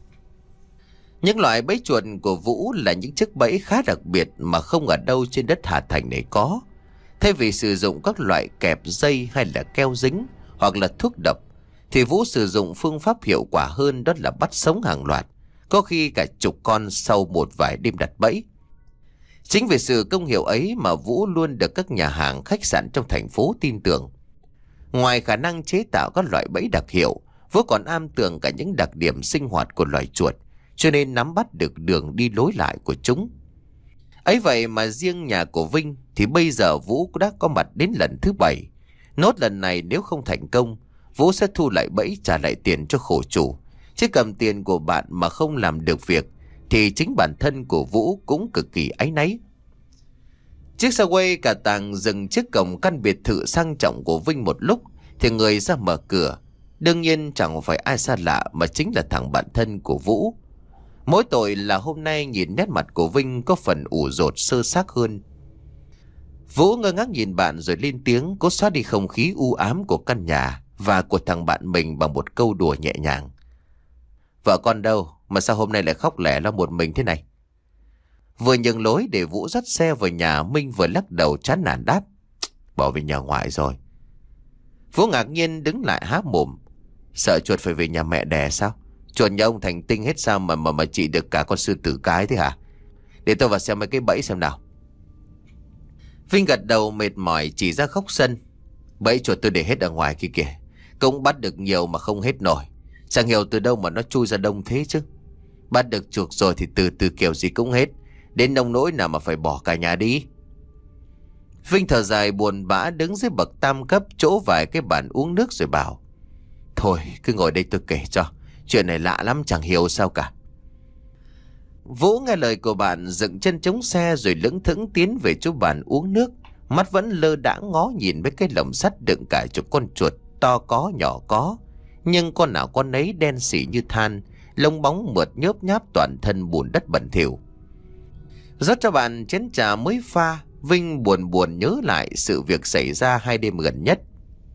Những loại bẫy chuột của Vũ là những chiếc bẫy khá đặc biệt mà không ở đâu trên đất Hà Thành này có. Thay vì sử dụng các loại kẹp dây hay là keo dính hoặc là thuốc độc, thì Vũ sử dụng phương pháp hiệu quả hơn, đó là bắt sống hàng loạt, có khi cả chục con sau một vài đêm đặt bẫy. Chính vì sự công hiệu ấy mà Vũ luôn được các nhà hàng, khách sạn trong thành phố tin tưởng. Ngoài khả năng chế tạo các loại bẫy đặc hiệu, Vũ còn am tường cả những đặc điểm sinh hoạt của loài chuột, cho nên nắm bắt được đường đi lối lại của chúng. Ấy vậy mà riêng nhà của Vinh thì bây giờ Vũ đã có mặt đến lần thứ bảy. Nốt lần này nếu không thành công, Vũ sẽ thu lại bẫy, trả lại tiền cho khổ chủ. Chứ cầm tiền của bạn mà không làm được việc thì chính bản thân của Vũ cũng cực kỳ áy náy. Chiếc xe quay cả tàng dừng trước cổng căn biệt thự sang trọng của Vinh một lúc thì người ra mở cửa. Đương nhiên chẳng phải ai xa lạ mà chính là thằng bạn thân của Vũ. Mỗi tội là hôm nay nhìn nét mặt của Vinh có phần ủ rột sơ xác hơn. Vũ ngơ ngác nhìn bạn rồi lên tiếng, cố xóa đi không khí u ám của căn nhà và của thằng bạn mình bằng một câu đùa nhẹ nhàng. Vợ con đâu mà sao hôm nay lại khóc lẻ lo một mình thế này? Vừa nhường lối để Vũ dắt xe vào nhà, Minh vừa lắc đầu chán nản đáp: Bỏ về nhà ngoại rồi. Vũ ngạc nhiên đứng lại há mồm: Sợ chuột phải về nhà mẹ đẻ sao? Chuột nhà ông thành tinh hết sao mà mà mà chị được cả con sư tử cái thế hả? Để tôi vào xem mấy cái bẫy xem nào. Vinh gật đầu mệt mỏi chỉ ra góc sân: Bẫy chuột tôi để hết ở ngoài kia kìa. Cũng bắt được nhiều mà không hết nổi. Chẳng hiểu từ đâu mà nó chui ra đông thế chứ. Bắt được chuột rồi thì từ từ kiểu gì cũng hết. Đến nông nỗi nào mà phải bỏ cả nhà đi. Vinh thở dài buồn bã đứng dưới bậc tam cấp chỗ vài cái bàn uống nước rồi bảo: Thôi cứ ngồi đây tôi kể cho. Chuyện này lạ lắm chẳng hiểu sao cả. Vũ nghe lời của bạn dựng chân chống xe rồi lững thững tiến về chỗ bàn uống nước. Mắt vẫn lơ đãng ngó nhìn với cái lồng sắt đựng cả chục con chuột, to có nhỏ có. Nhưng con nào con nấy đen xỉ như than, lông bóng mượt nhớp nháp, toàn thân bùn đất bẩn thỉu. Rót cho bạn chén trà mới pha, Vinh buồn buồn nhớ lại sự việc xảy ra hai đêm gần nhất.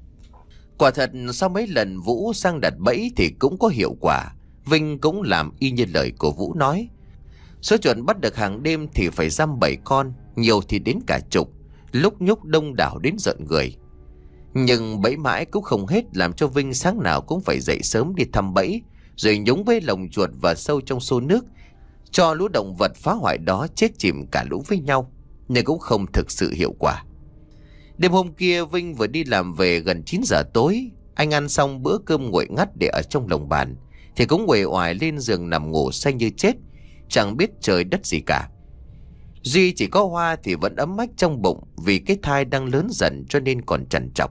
Quả thật sau mấy lần Vũ sang đặt bẫy thì cũng có hiệu quả. Vinh cũng làm y như lời của Vũ nói. Số chuột bắt được hàng đêm thì phải dăm bảy con, nhiều thì đến cả chục, lúc nhúc đông đảo đến giận người. Nhưng bẫy mãi cũng không hết, làm cho Vinh sáng nào cũng phải dậy sớm đi thăm bẫy, rồi nhúng với lồng chuột và sâu trong xô nước, cho lũ động vật phá hoại đó chết chìm cả lũ với nhau, nhưng cũng không thực sự hiệu quả. Đêm hôm kia Vinh vừa đi làm về gần chín giờ tối. Anh ăn xong bữa cơm nguội ngắt để ở trong lồng bàn thì cũng uể oải lên giường nằm ngủ say như chết, chẳng biết trời đất gì cả. Duy chỉ có Hoa thì vẫn ấm ách trong bụng, vì cái thai đang lớn dần cho nên còn trằn trọc.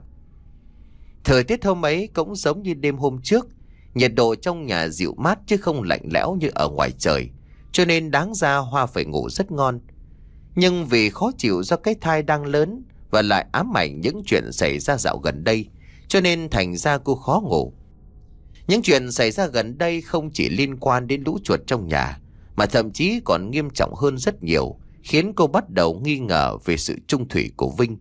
Thời tiết hôm ấy cũng giống như đêm hôm trước, nhiệt độ trong nhà dịu mát chứ không lạnh lẽo như ở ngoài trời, cho nên đáng ra Hoa phải ngủ rất ngon. Nhưng vì khó chịu do cái thai đang lớn và lại ám ảnh những chuyện xảy ra dạo gần đây, cho nên thành ra cô khó ngủ. Những chuyện xảy ra gần đây không chỉ liên quan đến lũ chuột trong nhà, mà thậm chí còn nghiêm trọng hơn rất nhiều, khiến cô bắt đầu nghi ngờ về sự trung thủy của Vinh.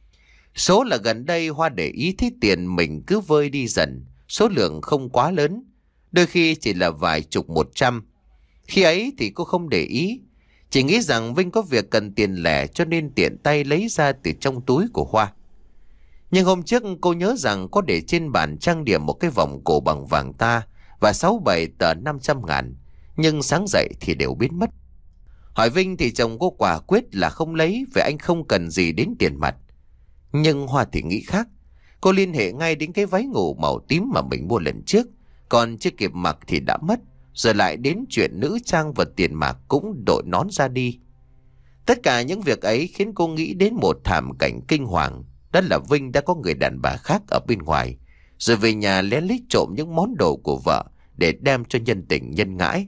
Số là gần đây Hoa để ý thấy tiền mình cứ vơi đi dần, số lượng không quá lớn, đôi khi chỉ là vài chục một trăm. Khi ấy thì cô không để ý, chỉ nghĩ rằng Vinh có việc cần tiền lẻ cho nên tiện tay lấy ra từ trong túi của Hoa. Nhưng hôm trước cô nhớ rằng có để trên bàn trang điểm một cái vòng cổ bằng vàng ta và sáu bảy tờ năm trăm ngàn, nhưng sáng dậy thì đều biến mất. Hỏi Vinh thì chồng cô quả quyết là không lấy, vì anh không cần gì đến tiền mặt. Nhưng Hoa thì nghĩ khác. Cô liên hệ ngay đến cái váy ngủ màu tím mà mình mua lần trước, còn chưa kịp mặc thì đã mất, rồi lại đến chuyện nữ trang và tiền mạc cũng đội nón ra đi. Tất cả những việc ấy khiến cô nghĩ đến một thảm cảnh kinh hoàng, đó là Vinh đã có người đàn bà khác ở bên ngoài, rồi về nhà lén lít trộm những món đồ của vợ để đem cho nhân tình nhân ngãi.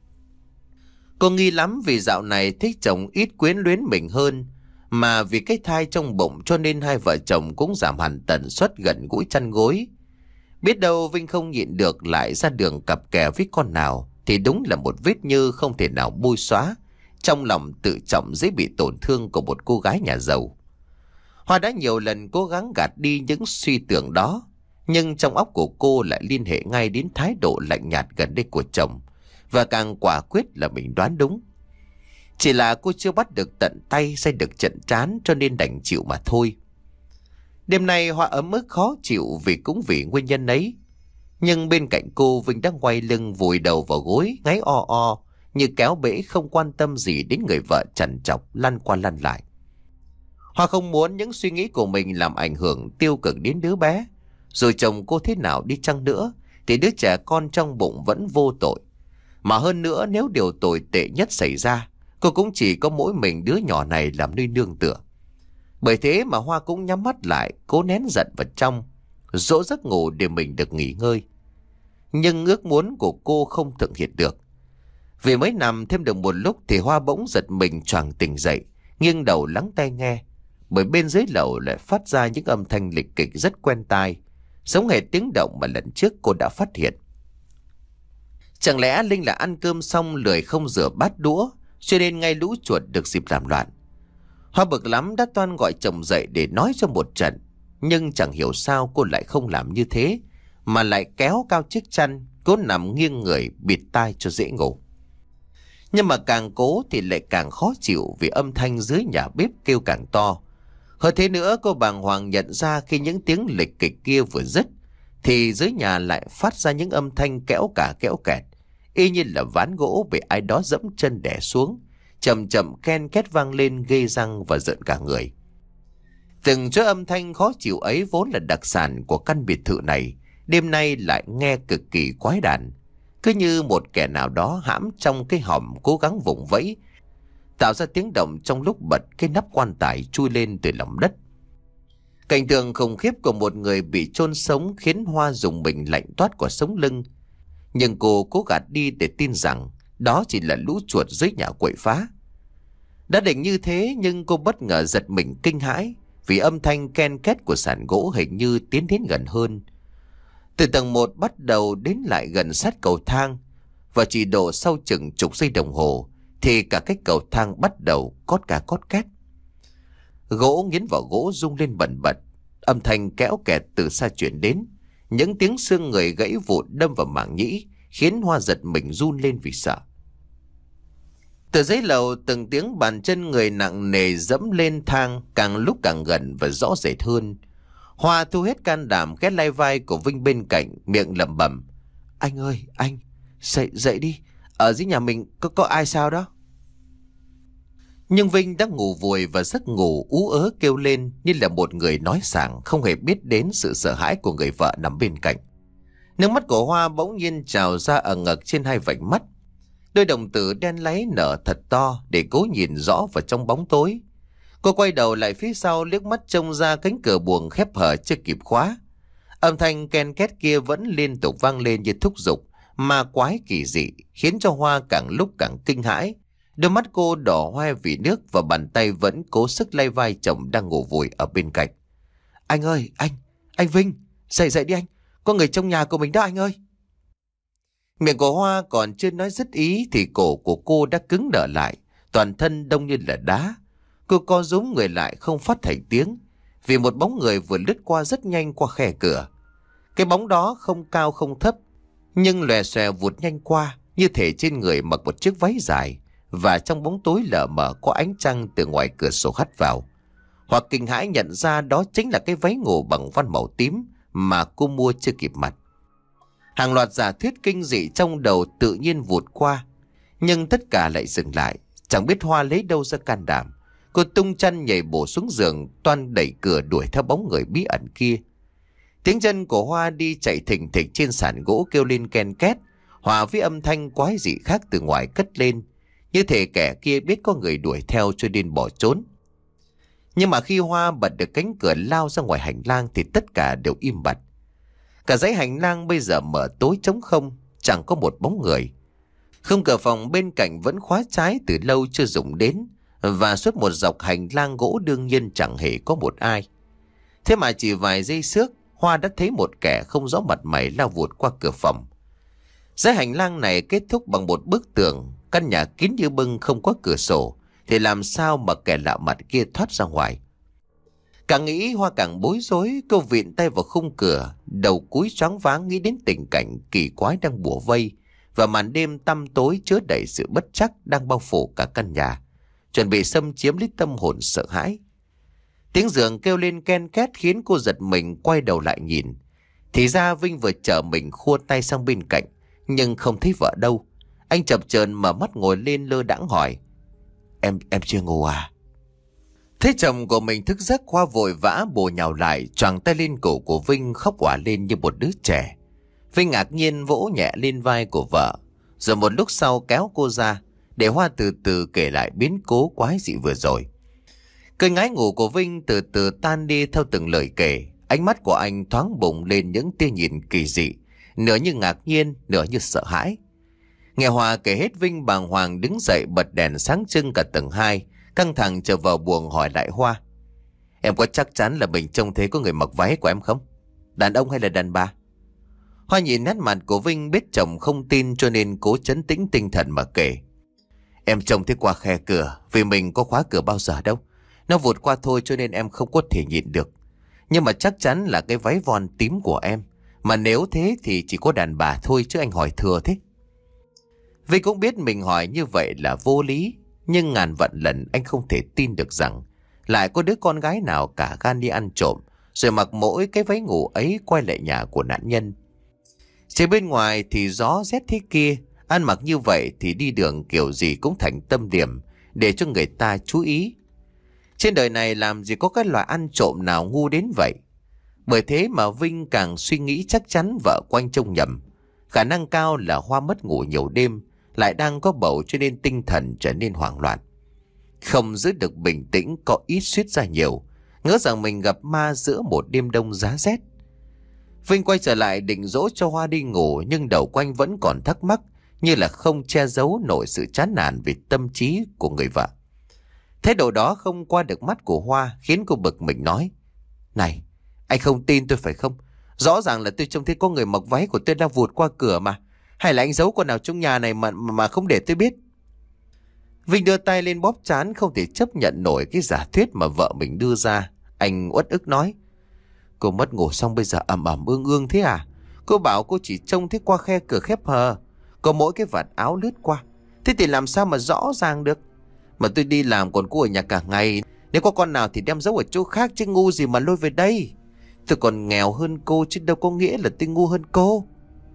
Cô nghi lắm vì dạo này thấy chồng ít quyến luyến mình hơn, mà vì cái thai trong bụng cho nên hai vợ chồng cũng giảm hẳn tần suất gần gũi chăn gối. Biết đâu Vinh không nhịn được lại ra đường cặp kè với con nào thì đúng là một vết nhơ không thể nào bôi xóa trong lòng tự trọng dễ bị tổn thương của một cô gái nhà giàu. Hoa đã nhiều lần cố gắng gạt đi những suy tưởng đó, nhưng trong óc của cô lại liên hệ ngay đến thái độ lạnh nhạt gần đây của chồng, và càng quả quyết là mình đoán đúng. Chỉ là cô chưa bắt được tận tay xây được trận trán cho nên đành chịu mà thôi. Đêm nay Hoa ấm ức khó chịu vì cũng vì nguyên nhân ấy. Nhưng bên cạnh cô, Vinh đang quay lưng vùi đầu vào gối ngáy o o như kéo bể, không quan tâm gì đến người vợ trằn trọc lăn qua lăn lại. Hoa không muốn những suy nghĩ của mình làm ảnh hưởng tiêu cực đến đứa bé. Rồi chồng cô thế nào đi chăng nữa thì đứa trẻ con trong bụng vẫn vô tội. Mà hơn nữa, nếu điều tồi tệ nhất xảy ra, cô cũng chỉ có mỗi mình đứa nhỏ này làm nơi nương tựa. Bởi thế mà Hoa cũng nhắm mắt lại, cố nén giận vào trong, dỗ giấc ngủ để mình được nghỉ ngơi. Nhưng ước muốn của cô không thực hiện được. Vì mới nằm thêm được một lúc thì Hoa bỗng giật mình choàng tỉnh dậy, nghiêng đầu lắng tai nghe. Bởi bên dưới lầu lại phát ra những âm thanh lịch kịch rất quen tai, giống hệt tiếng động mà lần trước cô đã phát hiện. Chẳng lẽ Linh là ăn cơm xong lười không rửa bát đũa, cho nên ngay lũ chuột được dịp làm loạn. Hoa bực lắm đã toan gọi chồng dậy để nói cho một trận. Nhưng chẳng hiểu sao cô lại không làm như thế, mà lại kéo cao chiếc chăn, cố nằm nghiêng người bịt tai cho dễ ngủ. Nhưng mà càng cố thì lại càng khó chịu, vì âm thanh dưới nhà bếp kêu càng to. Hơn thế nữa, cô bàng hoàng nhận ra khi những tiếng lịch kịch kia vừa dứt thì dưới nhà lại phát ra những âm thanh kẽo cả kẽo kẹt, y như là ván gỗ bị ai đó dẫm chân đè xuống, chậm chậm ken két vang lên ghê răng và rợn cả người. Từng chuỗi âm thanh khó chịu ấy vốn là đặc sản của căn biệt thự này, đêm nay lại nghe cực kỳ quái đản, cứ như một kẻ nào đó hãm trong cái hòm cố gắng vùng vẫy, tạo ra tiếng động trong lúc bật cái nắp quan tài chui lên từ lòng đất. Cảnh tượng khủng khiếp của một người bị chôn sống khiến Hoa dùng mình lạnh toát qua sống lưng. Nhưng cô cố gạt đi để tin rằng đó chỉ là lũ chuột dưới nhà quậy phá. Đã định như thế nhưng cô bất ngờ giật mình kinh hãi, vì âm thanh ken két của sàn gỗ hình như tiến đến gần hơn. Từ tầng một bắt đầu đến lại gần sát cầu thang, và chỉ độ sau chừng chục giây đồng hồ thì cả cái cầu thang bắt đầu cót cả cót két. Gỗ nghiến vào gỗ rung lên bần bật, âm thanh kéo kẹt từ xa chuyển đến, những tiếng xương người gãy vụn đâm vào màng nhĩ khiến Hoa giật mình run lên vì sợ. Từ dưới lầu, từng tiếng bàn chân người nặng nề dẫm lên thang càng lúc càng gần và rõ rệt hơn. Hoa thu hết can đảm ghé lai vai của Vinh bên cạnh, miệng lẩm bẩm: "Anh ơi, anh, dậy dậy đi, ở dưới nhà mình có có ai sao đó?" Nhưng Vinh đã ngủ vùi và giấc ngủ ú ớ kêu lên như là một người nói sảng, không hề biết đến sự sợ hãi của người vợ nằm bên cạnh. Nước mắt của Hoa bỗng nhiên trào ra ở ngực trên hai vành mắt. Đôi đồng tử đen láy nở thật to để cố nhìn rõ vào trong bóng tối. Cô quay đầu lại phía sau, liếc mắt trông ra cánh cửa buồng khép hở chưa kịp khóa. Âm thanh ken két kia vẫn liên tục vang lên như thúc giục, ma quái kỳ dị, khiến cho Hoa càng lúc càng kinh hãi. Đôi mắt cô đỏ hoe vì nước và bàn tay vẫn cố sức lay vai chồng đang ngủ vùi ở bên cạnh. "Anh ơi, anh, anh Vinh, dậy dậy đi anh, có người trong nhà của mình đó anh ơi." Miệng của Hoa còn chưa nói dứt ý thì cổ của cô đã cứng đờ lại, toàn thân đông như là đá. Cô co rúm người lại không phát thành tiếng, vì một bóng người vừa lướt qua rất nhanh qua khe cửa. Cái bóng đó không cao không thấp, nhưng lòe xòe vụt nhanh qua, như thể trên người mặc một chiếc váy dài, và trong bóng tối lờ mờ có ánh trăng từ ngoài cửa sổ hắt vào. Hoặc kinh hãi nhận ra đó chính là cái váy ngủ bằng vân màu tím mà cô mua chưa kịp mặc. Hàng loạt giả thuyết kinh dị trong đầu tự nhiên vụt qua, nhưng tất cả lại dừng lại. Chẳng biết Hoa lấy đâu ra can đảm, cô tung chân nhảy bổ xuống giường, toan đẩy cửa đuổi theo bóng người bí ẩn kia. Tiếng chân của Hoa đi chạy thình thịch trên sàn gỗ kêu lên ken két, hòa với âm thanh quái dị khác từ ngoài cất lên, như thể kẻ kia biết có người đuổi theo cho nên bỏ trốn. Nhưng mà khi Hoa bật được cánh cửa lao ra ngoài hành lang thì tất cả đều im bặt. Cả dãy hành lang bây giờ mở tối trống không, chẳng có một bóng người. Khung cửa phòng bên cạnh vẫn khóa trái từ lâu chưa dùng đến, và suốt một dọc hành lang gỗ đương nhiên chẳng hề có một ai. Thế mà chỉ vài giây trước, Hoa đã thấy một kẻ không rõ mặt mày lao vụt qua cửa phòng. Dãy hành lang này kết thúc bằng một bức tường, căn nhà kín như bưng không có cửa sổ, thì làm sao mà kẻ lạ mặt kia thoát ra ngoài. Càng nghĩ Hoa càng bối rối, cô vịn tay vào khung cửa, đầu cúi choáng váng nghĩ đến tình cảnh kỳ quái đang bủa vây, và màn đêm tăm tối chứa đầy sự bất trắc đang bao phủ cả căn nhà, chuẩn bị xâm chiếm lấy tâm hồn sợ hãi. Tiếng giường kêu lên ken két khiến cô giật mình quay đầu lại nhìn. Thì ra Vinh vừa chở mình khua tay sang bên cạnh, nhưng không thấy vợ đâu. Anh chập chờn mở mắt ngồi lên lơ đãng hỏi: Em em chưa ngủ à? Thế chồng của mình thức giấc, Hoa vội vã bổ nhào lại, choàng tay lên cổ của Vinh khóc òa lên như một đứa trẻ. Vinh ngạc nhiên vỗ nhẹ lên vai của vợ, rồi một lúc sau kéo cô ra để Hoa từ từ kể lại biến cố quái dị vừa rồi. Cơn ngái ngủ của Vinh từ từ tan đi theo từng lời kể. Anh Ánh mắt của anh thoáng bùng lên những tia nhìn kỳ dị, nửa như ngạc nhiên, nửa như sợ hãi. Nghe Hoa kể hết, Vinh bàng hoàng đứng dậy bật đèn sáng trưng cả tầng hai, căng thẳng trở vào buồng hỏi lại Hoa. Em có chắc chắn là mình trông thấy có người mặc váy của em không? Đàn ông hay là đàn bà? Hoa nhìn nét mặt của Vinh biết chồng không tin cho nên cố trấn tĩnh tinh thần mà kể. Em trông thấy qua khe cửa, vì mình có khóa cửa bao giờ đâu. Nó vụt qua thôi cho nên em không có thể nhìn được. Nhưng mà chắc chắn là cái váy von tím của em. Mà nếu thế thì chỉ có đàn bà thôi chứ anh hỏi thừa thế. Vinh cũng biết mình hỏi như vậy là vô lý. Nhưng ngàn vạn lần anh không thể tin được rằng lại có đứa con gái nào cả gan đi ăn trộm, rồi mặc mỗi cái váy ngủ ấy quay lại nhà của nạn nhân. Trên bên ngoài thì gió rét thế kia, ăn mặc như vậy thì đi đường kiểu gì cũng thành tâm điểm để cho người ta chú ý. Trên đời này làm gì có cái loại ăn trộm nào ngu đến vậy. Bởi thế mà Vinh càng suy nghĩ chắc chắn vợ quanh trông nhầm. Khả năng cao là Hoa mất ngủ nhiều đêm, lại đang có bầu cho nên tinh thần trở nên hoảng loạn. Không giữ được bình tĩnh, có ít suýt ra nhiều, ngỡ rằng mình gặp ma giữa một đêm đông giá rét. Vinh quay trở lại định dỗ cho Hoa đi ngủ, nhưng đầu quanh vẫn còn thắc mắc, như là không che giấu nổi sự chán nản vì tâm trí của người vợ. Thái độ đó không qua được mắt của Hoa khiến cô bực mình nói. Này, anh không tin tôi phải không? Rõ ràng là tôi trông thấy có người mặc váy của tôi đang vụt qua cửa mà. Hay là anh giấu con nào trong nhà này mà, mà không để tôi biết? Vinh đưa tay lên bóp trán, không thể chấp nhận nổi cái giả thuyết mà vợ mình đưa ra. Anh uất ức nói. Cô mất ngủ xong bây giờ ầm ầm ương ương thế à? Cô bảo cô chỉ trông thấy qua khe cửa khép hờ, có mỗi cái vạt áo lướt qua. Thế thì làm sao mà rõ ràng được? Mà tôi đi làm còn cô ở nhà cả ngày. Nếu có con nào thì đem giấu ở chỗ khác chứ ngu gì mà lôi về đây. Tôi còn nghèo hơn cô chứ đâu có nghĩa là tôi ngu hơn cô.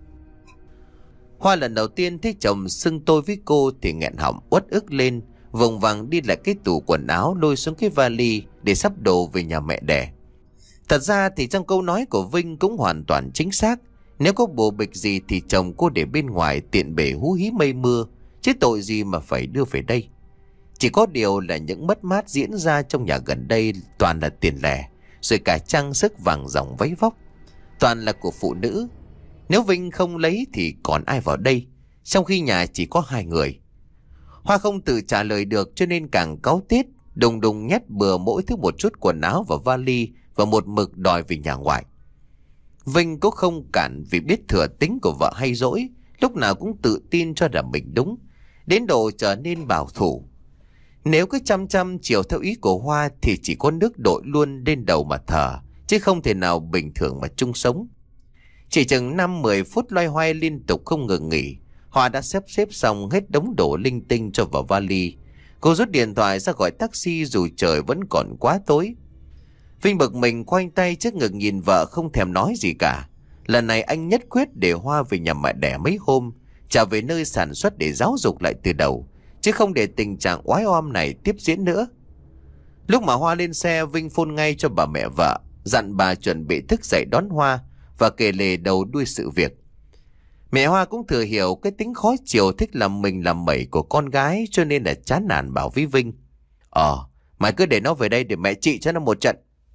Hoa lần đầu tiên thấy chồng xưng tôi với cô thì nghẹn họng uất ức lên, vòng vàng đi lại cái tủ quần áo, lôi xuống cái vali để sắp đồ về nhà mẹ đẻ. Thật ra thì trong câu nói của Vinh cũng hoàn toàn chính xác. Nếu có bồ bịch gì thì chồng cô để bên ngoài tiện bề hú hí mây mưa, chứ tội gì mà phải đưa về đây. Chỉ có điều là những mất mát diễn ra trong nhà gần đây toàn là tiền lẻ, rồi cả trang sức vàng dòng váy vóc, toàn là của phụ nữ. Nếu Vinh không lấy thì còn ai vào đây, trong khi nhà chỉ có hai người. Hoa không tự trả lời được cho nên càng cáu tiết, đùng đùng nhét bừa mỗi thứ một chút quần áo vào vali và một mực đòi về nhà ngoại. Vinh cũng không cản vì biết thừa tính của vợ hay dỗi, lúc nào cũng tự tin cho là mình đúng, đến độ trở nên bảo thủ. Nếu cứ chăm chăm chiều theo ý của Hoa thì chỉ có nước đội luôn lên đầu mà thở, chứ không thể nào bình thường mà chung sống. Chỉ chừng năm mười phút loay hoay liên tục không ngừng nghỉ, Hoa đã xếp xếp xong hết đống đồ linh tinh cho vào vali. Cô rút điện thoại ra gọi taxi dù trời vẫn còn quá tối. Vinh bực mình khoanh tay trước ngực nhìn vợ không thèm nói gì cả. Lần này anh nhất quyết để Hoa về nhà mẹ đẻ mấy hôm, trả về nơi sản xuất để giáo dục lại từ đầu, chứ không để tình trạng oái oăm này tiếp diễn nữa. Lúc mà Hoa lên xe, Vinh phone ngay cho bà mẹ vợ, dặn bà chuẩn bị thức dậy đón Hoa và kể lể đầu đuôi sự việc. Mẹ Hoa cũng thừa hiểu cái tính khó chiều thích làm mình làm mẩy của con gái, cho nên là chán nản bảo với Vinh. Ờ, mày cứ để nó về đây để mẹ trị cho nó một trận.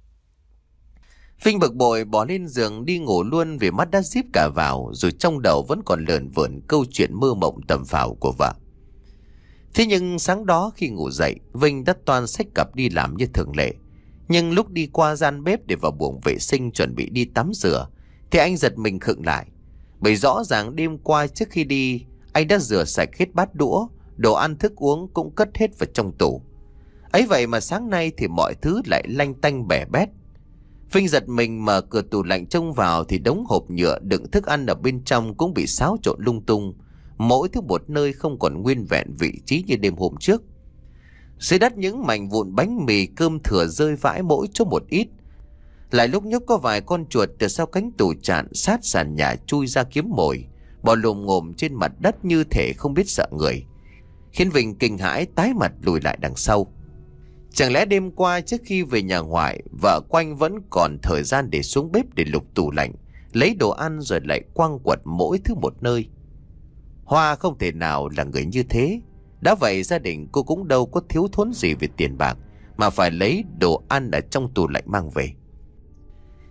Vinh bực bội bỏ lên giường đi ngủ luôn vì mắt đã díp cả vào, rồi trong đầu vẫn còn lởn vởn câu chuyện mơ mộng tầm phào của vợ. Thế nhưng sáng đó khi ngủ dậy, Vinh đã toan xách cặp đi làm như thường lệ. Nhưng lúc đi qua gian bếp để vào buồng vệ sinh chuẩn bị đi tắm rửa, thì anh giật mình khựng lại. Bởi rõ ràng đêm qua trước khi đi, anh đã rửa sạch hết bát đũa, đồ ăn thức uống cũng cất hết vào trong tủ. Ấy vậy mà sáng nay thì mọi thứ lại lanh tanh bẻ bét. Vinh giật mình mở cửa tủ lạnh trông vào thì đống hộp nhựa đựng thức ăn ở bên trong cũng bị xáo trộn lung tung, mỗi thứ một nơi không còn nguyên vẹn vị trí như đêm hôm trước. Dưới đất những mảnh vụn bánh mì cơm thừa rơi vãi mỗi chỗ một ít. Lại lúc nhúc có vài con chuột từ sau cánh tủ chạn sát sàn nhà chui ra kiếm mồi, bò lồm ngồm trên mặt đất như thể không biết sợ người, khiến Vinh kinh hãi tái mặt lùi lại đằng sau. Chẳng lẽ đêm qua trước khi về nhà ngoại, vợ Quanh vẫn còn thời gian để xuống bếp để lục tủ lạnh, lấy đồ ăn rồi lại quăng quật mỗi thứ một nơi. Hoa không thể nào là người như thế. Đã vậy gia đình cô cũng đâu có thiếu thốn gì về tiền bạc mà phải lấy đồ ăn ở trong tủ lạnh mang về.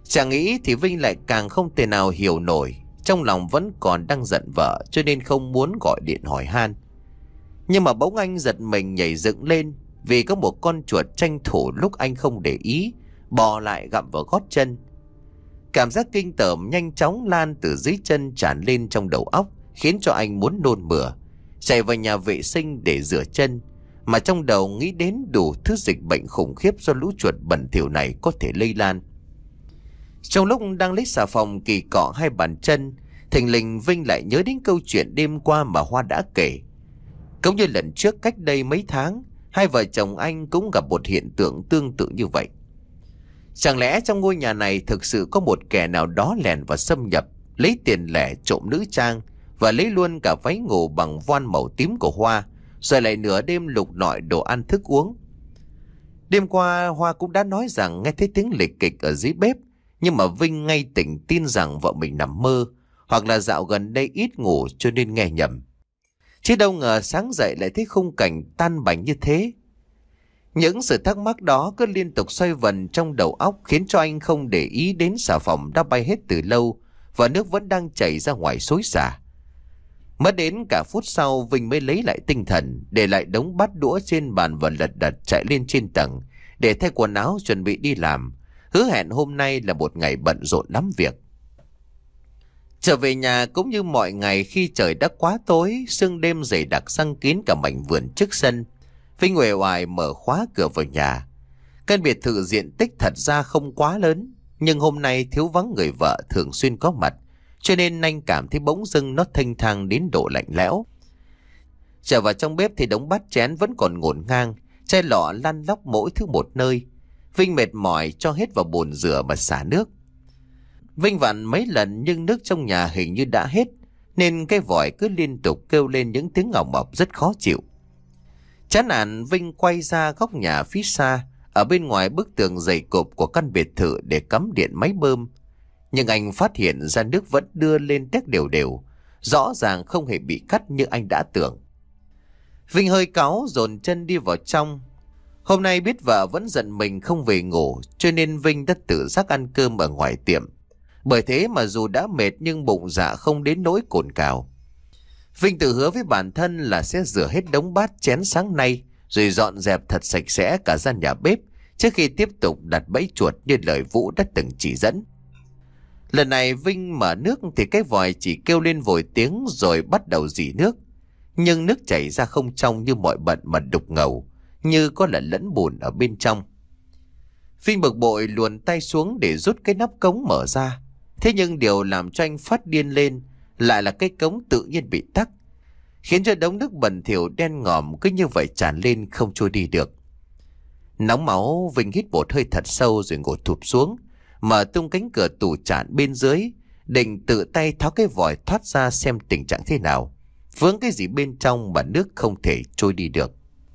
Chàng nghĩ thì Vinh lại càng không thể nào hiểu nổi. Trong lòng vẫn còn đang giận vợ, cho nên không muốn gọi điện hỏi han. Nhưng mà bỗng anh giật mình nhảy dựng lên, vì có một con chuột tranh thủ lúc anh không để ý bò lại gặm vào gót chân. Cảm giác kinh tởm nhanh chóng lan từ dưới chân tràn lên trong đầu óc, khiến cho anh muốn nôn mửa, chạy vào nhà vệ sinh để rửa chân, mà trong đầu nghĩ đến đủ thứ dịch bệnh khủng khiếp do lũ chuột bẩn thỉu này có thể lây lan. Trong lúc đang lấy xà phòng kỳ cọ hai bàn chân, thình lình Vinh lại nhớ đến câu chuyện đêm qua mà Hoa đã kể. Cũng như lần trước cách đây mấy tháng, hai vợ chồng anh cũng gặp một hiện tượng tương tự như vậy. Chẳng lẽ trong ngôi nhà này thực sự có một kẻ nào đó lèn vào xâm nhập, lấy tiền lẻ trộm nữ trang và lấy luôn cả váy ngủ bằng voan màu tím của Hoa, rồi lại nửa đêm lục lọi đồ ăn thức uống. Đêm qua Hoa cũng đã nói rằng nghe thấy tiếng lịch kịch ở dưới bếp, nhưng mà Vinh ngay tỉnh tin rằng vợ mình nằm mơ, hoặc là dạo gần đây ít ngủ cho nên nghe nhầm. Chứ đâu ngờ sáng dậy lại thấy khung cảnh tan bành như thế. Những sự thắc mắc đó cứ liên tục xoay vần trong đầu óc, khiến cho anh không để ý đến xà phòng đã bay hết từ lâu và nước vẫn đang chảy ra ngoài xối xả. Mất đến cả phút sau, Vinh mới lấy lại tinh thần, để lại đống bát đũa trên bàn và lật đật chạy lên trên tầng để thay quần áo chuẩn bị đi làm, hứa hẹn hôm nay là một ngày bận rộn lắm việc. Trở về nhà cũng như mọi ngày, khi trời đã quá tối, sương đêm dày đặc giăng kín cả mảnh vườn trước sân, Vinh uể oải mở khóa cửa vào nhà. Căn biệt thự diện tích thật ra không quá lớn, nhưng hôm nay thiếu vắng người vợ thường xuyên có mặt, cho nên anh cảm thấy bỗng dưng nó thênh thang đến độ lạnh lẽo. Trở vào trong bếp thì đống bát chén vẫn còn ngổn ngang, chai lọ lăn lóc mỗi thứ một nơi. Vinh mệt mỏi cho hết vào bồn rửa mà xả nước. Vinh vặn mấy lần nhưng nước trong nhà hình như đã hết, nên cái vòi cứ liên tục kêu lên những tiếng ngọc mọc rất khó chịu. Chán nản, Vinh quay ra góc nhà phía xa, ở bên ngoài bức tường dày cộp của căn biệt thự để cắm điện máy bơm. Nhưng anh phát hiện ra nước vẫn đưa lên tét đều đều, rõ ràng không hề bị cắt như anh đã tưởng. Vinh hơi cáu dồn chân đi vào trong. Hôm nay biết vợ vẫn giận mình không về ngủ, cho nên Vinh đã tự giác ăn cơm ở ngoài tiệm. Bởi thế mà dù đã mệt nhưng bụng dạ không đến nỗi cồn cào. Vinh tự hứa với bản thân là sẽ rửa hết đống bát chén sáng nay, rồi dọn dẹp thật sạch sẽ cả gian nhà bếp trước khi tiếp tục đặt bẫy chuột như lời Vũ đã từng chỉ dẫn. Lần này Vinh mở nước thì cái vòi chỉ kêu lên vội tiếng rồi bắt đầu rỉ nước. Nhưng nước chảy ra không trong như mọi bận mà đục ngầu, như có lẫn lẫn bùn ở bên trong. Vinh bực bội luồn tay xuống để rút cái nắp cống mở ra. Thế nhưng điều làm cho anh phát điên lên lại là cái cống tự nhiên bị tắc, khiến cho đống nước bẩn thỉu đen ngòm cứ như vậy tràn lên không trôi đi được. Nóng máu, Vinh hít một hơi thật sâu rồi ngồi thụp xuống, mở tung cánh cửa tủ tràn bên dưới, định tự tay tháo cái vòi thoát ra xem tình trạng thế nào. Vướng cái gì bên trong mà nước không thể trôi đi được.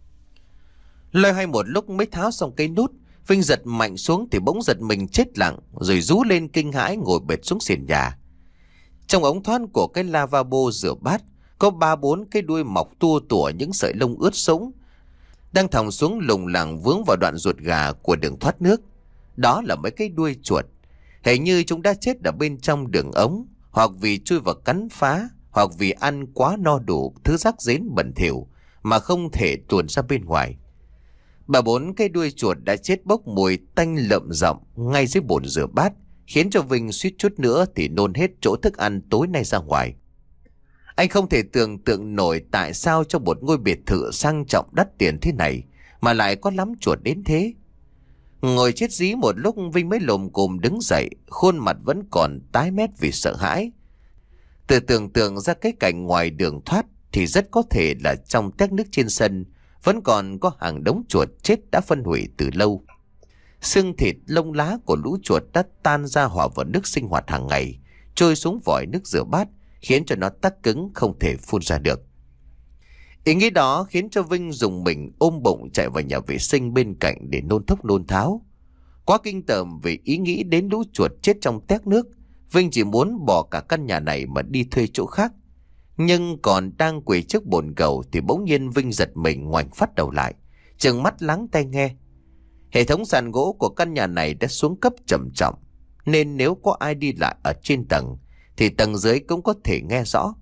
Loay hoay một lúc mới tháo xong cái nút, Vinh giật mạnh xuống thì bỗng giật mình chết lặng, rồi rú lên kinh hãi ngồi bệt xuống sàn nhà. Trong ống thoát của cái lavabo rửa bát có ba bốn cái đuôi mọc tua tủa những sợi lông ướt sũng, đang thòng xuống lủng lẳng vướng vào đoạn ruột gà của đường thoát nước. Đó là mấy cái đuôi chuột, hình như chúng đã chết ở bên trong đường ống, hoặc vì chui vào cắn phá, hoặc vì ăn quá no đủ thứ rác rến bẩn thỉu mà không thể tuồn ra bên ngoài. Bà bốn cái đuôi chuột đã chết bốc mùi tanh lợm giọng ngay dưới bồn rửa bát, khiến cho Vinh suýt chút nữa thì nôn hết chỗ thức ăn tối nay ra ngoài. Anh không thể tưởng tượng nổi tại sao trong một ngôi biệt thự sang trọng đắt tiền thế này mà lại có lắm chuột đến thế. Ngồi chết dí một lúc, Vinh mới lồm cồm đứng dậy, khuôn mặt vẫn còn tái mét vì sợ hãi. Tự tưởng tượng ra cái cảnh ngoài đường thoát thì rất có thể là trong tét nước trên sân vẫn còn có hàng đống chuột chết đã phân hủy từ lâu. Xương thịt lông lá của lũ chuột đã tan ra hòa vào nước sinh hoạt hàng ngày, trôi xuống vòi nước rửa bát, khiến cho nó tắc cứng không thể phun ra được. Ý nghĩ đó khiến cho Vinh dùng mình ôm bụng chạy vào nhà vệ sinh bên cạnh để nôn thốc nôn tháo. Quá kinh tởm vì ý nghĩ đến lũ chuột chết trong tét nước, Vinh chỉ muốn bỏ cả căn nhà này mà đi thuê chỗ khác. Nhưng còn đang quỳ trước bồn cầu thì bỗng nhiên Vinh giật mình ngoảnh phát đầu lại, trừng mắt lắng tai nghe. Hệ thống sàn gỗ của căn nhà này đã xuống cấp trầm trọng. nên nếu có ai đi lại ở trên tầng thì tầng dưới cũng có thể nghe rõ.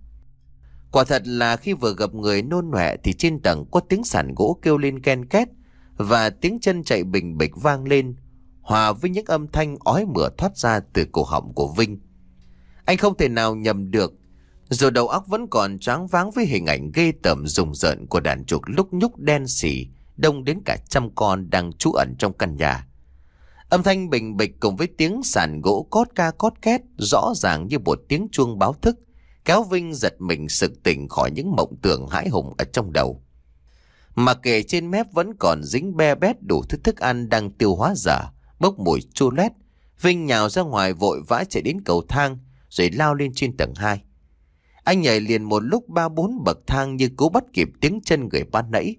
Quả thật là khi vừa gặp người nôn nọe thì trên tầng có tiếng sàn gỗ kêu lên ken két và tiếng chân chạy bình bịch vang lên, hòa với những âm thanh ói mửa thoát ra từ cổ họng của Vinh. Anh không thể nào nhầm được, dù đầu óc vẫn còn choáng váng với hình ảnh ghê tởm rùng rợn của đàn chuột lúc nhúc đen sì, đông đến cả trăm con đang trú ẩn trong căn nhà. Âm thanh bình bịch cùng với tiếng sàn gỗ cót ca cót két rõ ràng như một tiếng chuông báo thức, kéo Vinh giật mình sực tỉnh khỏi những mộng tưởng hãi hùng ở trong đầu. Mà kể trên mép vẫn còn dính be bét đủ thứ thức ăn đang tiêu hóa dở, bốc mùi chua loét. Vinh nhào ra ngoài vội vã chạy đến cầu thang rồi lao lên trên tầng hai. Anh nhảy liền một lúc ba bốn bậc thang như cố bắt kịp tiếng chân người ban nãy.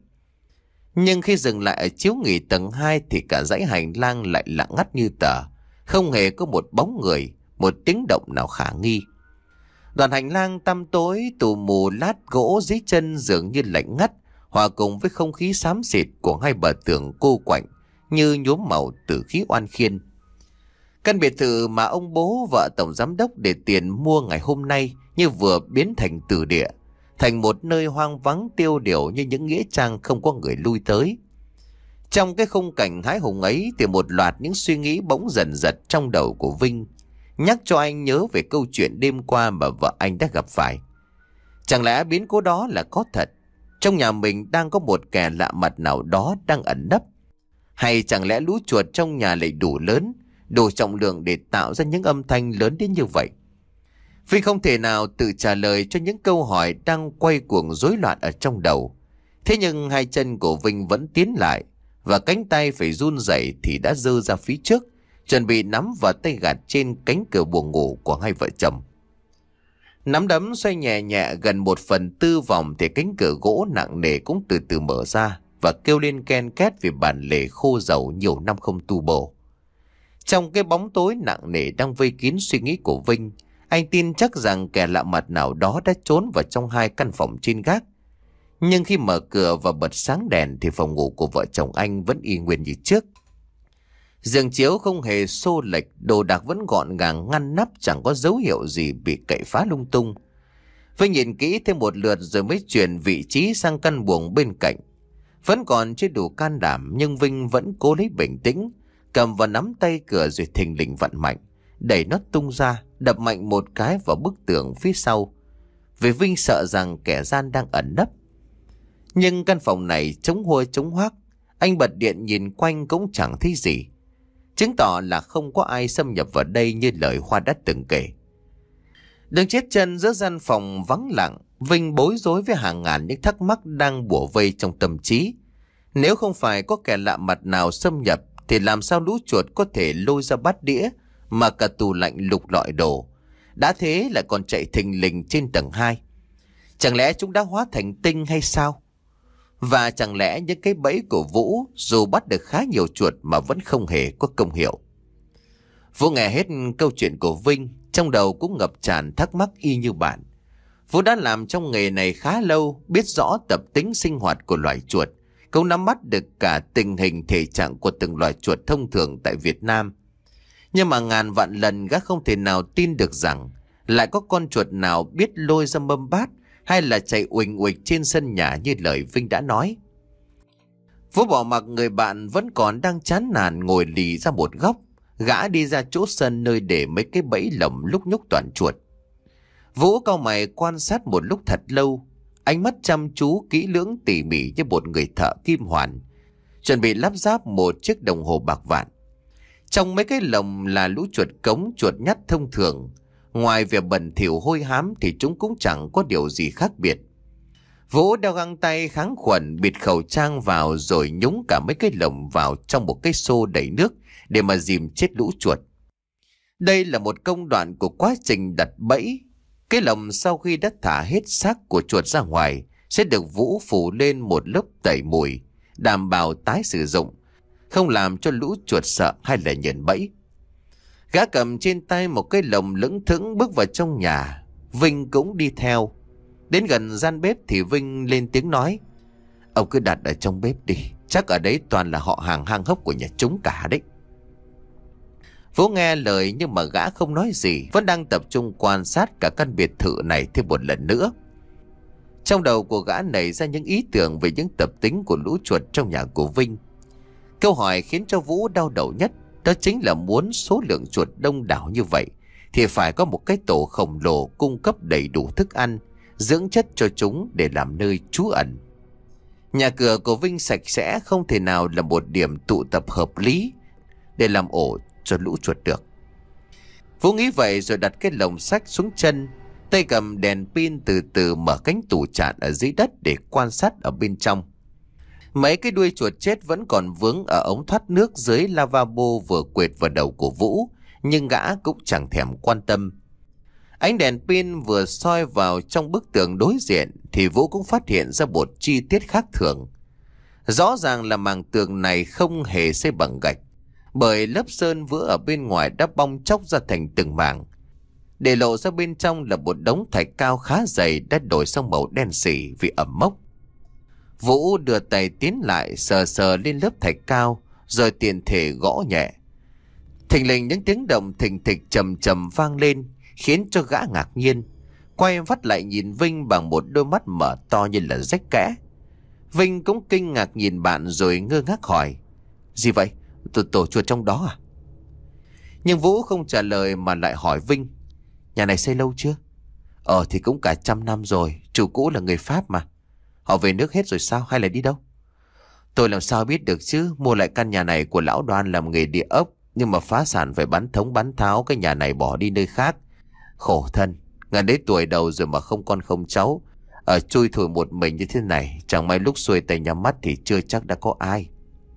Nhưng khi dừng lại ở chiếu nghỉ tầng hai thì cả dãy hành lang lại lặng ngắt như tờ, không hề có một bóng người, một tiếng động nào khả nghi. Đoạn hành lang tăm tối, tù mù lát gỗ dưới chân dường như lạnh ngắt, hòa cùng với không khí xám xịt của hai bờ tường cô quạnh như nhuốm màu từ khí oan khiên. Căn biệt thự mà ông bố vợ tổng giám đốc để tiền mua ngày hôm nay như vừa biến thành tử địa, thành một nơi hoang vắng tiêu điều như những nghĩa trang không có người lui tới. Trong cái khung cảnh hãi hùng ấy thì một loạt những suy nghĩ bỗng dần dật trong đầu của Vinh, nhắc cho anh nhớ về câu chuyện đêm qua mà vợ anh đã gặp phải. Chẳng lẽ biến cố đó là có thật? Trong nhà mình đang có một kẻ lạ mặt nào đó đang ẩn nấp? Hay chẳng lẽ lũ chuột trong nhà lại đủ lớn, đủ trọng lượng để tạo ra những âm thanh lớn đến như vậy? Vinh không thể nào tự trả lời cho những câu hỏi đang quay cuồng rối loạn ở trong đầu. Thế nhưng hai chân của Vinh vẫn tiến lại, và cánh tay phải run rẩy thì đã giơ ra phía trước, chuẩn bị nắm vào tay gạt trên cánh cửa buồng ngủ của hai vợ chồng. Nắm đấm xoay nhẹ nhẹ gần một phần tư vòng thì cánh cửa gỗ nặng nề cũng từ từ mở ra và kêu lên ken két vì bản lề khô dầu nhiều năm không tu bổ. Trong cái bóng tối nặng nề đang vây kín suy nghĩ của Vinh, anh tin chắc rằng kẻ lạ mặt nào đó đã trốn vào trong hai căn phòng trên gác. Nhưng khi mở cửa và bật sáng đèn thì phòng ngủ của vợ chồng anh vẫn y nguyên như trước. Giường chiếu không hề xô lệch, đồ đạc vẫn gọn gàng ngăn nắp, chẳng có dấu hiệu gì bị cậy phá lung tung. Vinh nhìn kỹ thêm một lượt rồi mới chuyển vị trí sang căn buồng bên cạnh. Vẫn còn chưa đủ can đảm nhưng Vinh vẫn cố lấy bình tĩnh, cầm vào nắm tay cửa rồi thình lình vặn mạnh, đẩy nó tung ra, đập mạnh một cái vào bức tường phía sau. Vì Vinh sợ rằng kẻ gian đang ẩn nấp. Nhưng căn phòng này trống huơ trống hoác, anh bật điện nhìn quanh cũng chẳng thấy gì, chứng tỏ là không có ai xâm nhập vào đây như lời Hoa đã từng kể. Đứng chết chân giữa gian phòng vắng lặng, Vinh bối rối với hàng ngàn những thắc mắc đang bủa vây trong tâm trí. Nếu không phải có kẻ lạ mặt nào xâm nhập thì làm sao lũ chuột có thể lôi ra bát đĩa mà cả tủ lạnh lục lọi đồ, đã thế lại còn chạy thình lình trên tầng hai? Chẳng lẽ chúng đã hóa thành tinh hay sao? Và chẳng lẽ những cái bẫy của Vũ dù bắt được khá nhiều chuột mà vẫn không hề có công hiệu? Vũ nghe hết câu chuyện của Vinh, trong đầu cũng ngập tràn thắc mắc y như bạn. Vũ đã làm trong nghề này khá lâu, biết rõ tập tính sinh hoạt của loài chuột, cũng nắm bắt được cả tình hình thể trạng của từng loài chuột thông thường tại Việt Nam. Nhưng mà ngàn vạn lần gã không thể nào tin được rằng lại có con chuột nào biết lôi ra mâm bát hay là chạy uỳnh uịch trên sân nhà như lời Vinh đã nói. Vũ bỏ mặc người bạn vẫn còn đang chán nản ngồi lì ra một góc, gã đi ra chỗ sân nơi để mấy cái bẫy lồng lúc nhúc toàn chuột. Vũ cau mày quan sát một lúc thật lâu, ánh mắt chăm chú kỹ lưỡng tỉ mỉ như một người thợ kim hoàn, chuẩn bị lắp ráp một chiếc đồng hồ bạc vạn. Trong mấy cái lồng là lũ chuột cống, chuột nhắt thông thường. Ngoài việc bẩn thỉu hôi hám thì chúng cũng chẳng có điều gì khác biệt. Vũ đeo găng tay kháng khuẩn, bịt khẩu trang vào rồi nhúng cả mấy cái lồng vào trong một cái xô đầy nước để mà dìm chết lũ chuột. Đây là một công đoạn của quá trình đặt bẫy. Cái lồng sau khi đã thả hết xác của chuột ra ngoài sẽ được Vũ phủ lên một lớp tẩy mùi, đảm bảo tái sử dụng, không làm cho lũ chuột sợ hay là nhận bẫy. Gã cầm trên tay một cái lồng lững thững bước vào trong nhà. Vinh cũng đi theo. Đến gần gian bếp thì Vinh lên tiếng nói: "Ông cứ đặt ở trong bếp đi, chắc ở đấy toàn là họ hàng hang hốc của nhà chúng cả đấy." Vũ nghe lời nhưng mà gã không nói gì, vẫn đang tập trung quan sát cả căn biệt thự này thêm một lần nữa. Trong đầu của gã nảy ra những ý tưởng về những tập tính của lũ chuột trong nhà của Vinh. Câu hỏi khiến cho Vũ đau đầu nhất đó chính là muốn số lượng chuột đông đảo như vậy thì phải có một cái tổ khổng lồ cung cấp đầy đủ thức ăn, dưỡng chất cho chúng để làm nơi trú ẩn. Nhà cửa của Vinh sạch sẽ không thể nào là một điểm tụ tập hợp lý để làm ổ cho lũ chuột được. Vũ nghĩ vậy rồi đặt cái lồng sách xuống chân, tay cầm đèn pin từ từ mở cánh tủ chạn ở dưới đất để quan sát ở bên trong. Mấy cái đuôi chuột chết vẫn còn vướng ở ống thoát nước dưới lavabo vừa quệt vào đầu của Vũ, nhưng gã cũng chẳng thèm quan tâm. Ánh đèn pin vừa soi vào trong bức tường đối diện thì Vũ cũng phát hiện ra một chi tiết khác thường. Rõ ràng là mảng tường này không hề xây bằng gạch, bởi lớp sơn vữa ở bên ngoài đã bong chóc ra thành từng mảng, để lộ ra bên trong là một đống thạch cao khá dày đã đổi sang màu đen sì vì ẩm mốc. Vũ đưa tay tiến lại sờ sờ lên lớp thạch cao rồi tiện thể gõ nhẹ. Thình lình những tiếng động thình thịch trầm trầm vang lên khiến cho gã ngạc nhiên, quay vắt lại nhìn Vinh bằng một đôi mắt mở to như là rách kẽ. Vinh cũng kinh ngạc nhìn bạn rồi ngơ ngác hỏi: "Gì vậy? Tổ, tổ chuột trong đó à?" Nhưng Vũ không trả lời mà lại hỏi Vinh: "Nhà này xây lâu chưa?" "Ờ thì cũng cả trăm năm rồi, chủ cũ là người Pháp mà." "Họ về nước hết rồi sao hay là đi đâu?" "Tôi làm sao biết được chứ, mua lại căn nhà này của lão Đoan làm nghề địa ốc, nhưng mà phá sản phải bán thống bán tháo cái nhà này bỏ đi nơi khác. Khổ thân, ngần đấy tuổi đầu rồi mà không con không cháu, ở chui thủi một mình như thế này, chẳng may lúc xuôi tay nhắm mắt thì chưa chắc đã có ai."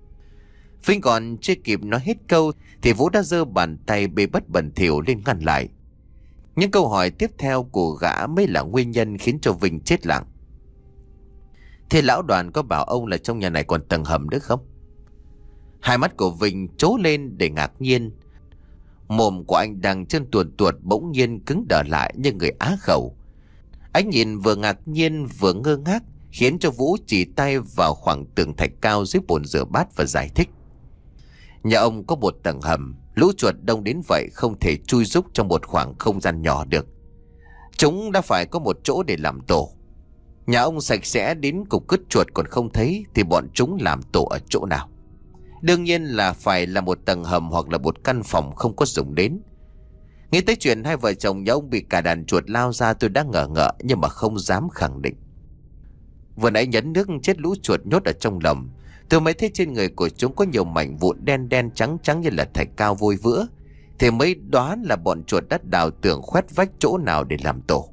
Vinh còn chưa kịp nói hết câu thì Vũ đã giơ bàn tay bê bết bẩn thỉu lên ngăn lại. Những câu hỏi tiếp theo của gã mới là nguyên nhân khiến cho Vinh chết lặng. "Thế lão Đoàn có bảo ông là trong nhà này còn tầng hầm nữa không?" Hai mắt của Vinh trố lên để ngạc nhiên. Mồm của anh đang chân tuột tuột bỗng nhiên cứng đờ lại như người á khẩu. Anh nhìn vừa ngạc nhiên vừa ngơ ngác, khiến cho Vũ chỉ tay vào khoảng tường thạch cao dưới bồn rửa bát và giải thích: "Nhà ông có một tầng hầm, lũ chuột đông đến vậy không thể chui rúc trong một khoảng không gian nhỏ được. Chúng đã phải có một chỗ để làm tổ. Nhà ông sạch sẽ đến cục cứt chuột còn không thấy thì bọn chúng làm tổ ở chỗ nào? Đương nhiên là phải là một tầng hầm hoặc là một căn phòng không có dùng đến." Nghĩ tới chuyện hai vợ chồng nhà ông bị cả đàn chuột lao ra, tôi đã ngờ ngợ nhưng mà không dám khẳng định. Vừa nãy nhấn nước chết lũ chuột nhốt ở trong lồng, tôi mới thấy trên người của chúng có nhiều mảnh vụn đen đen trắng trắng như là thạch cao vôi vữa, thì mới đoán là bọn chuột đã đào tường khoét vách chỗ nào để làm tổ.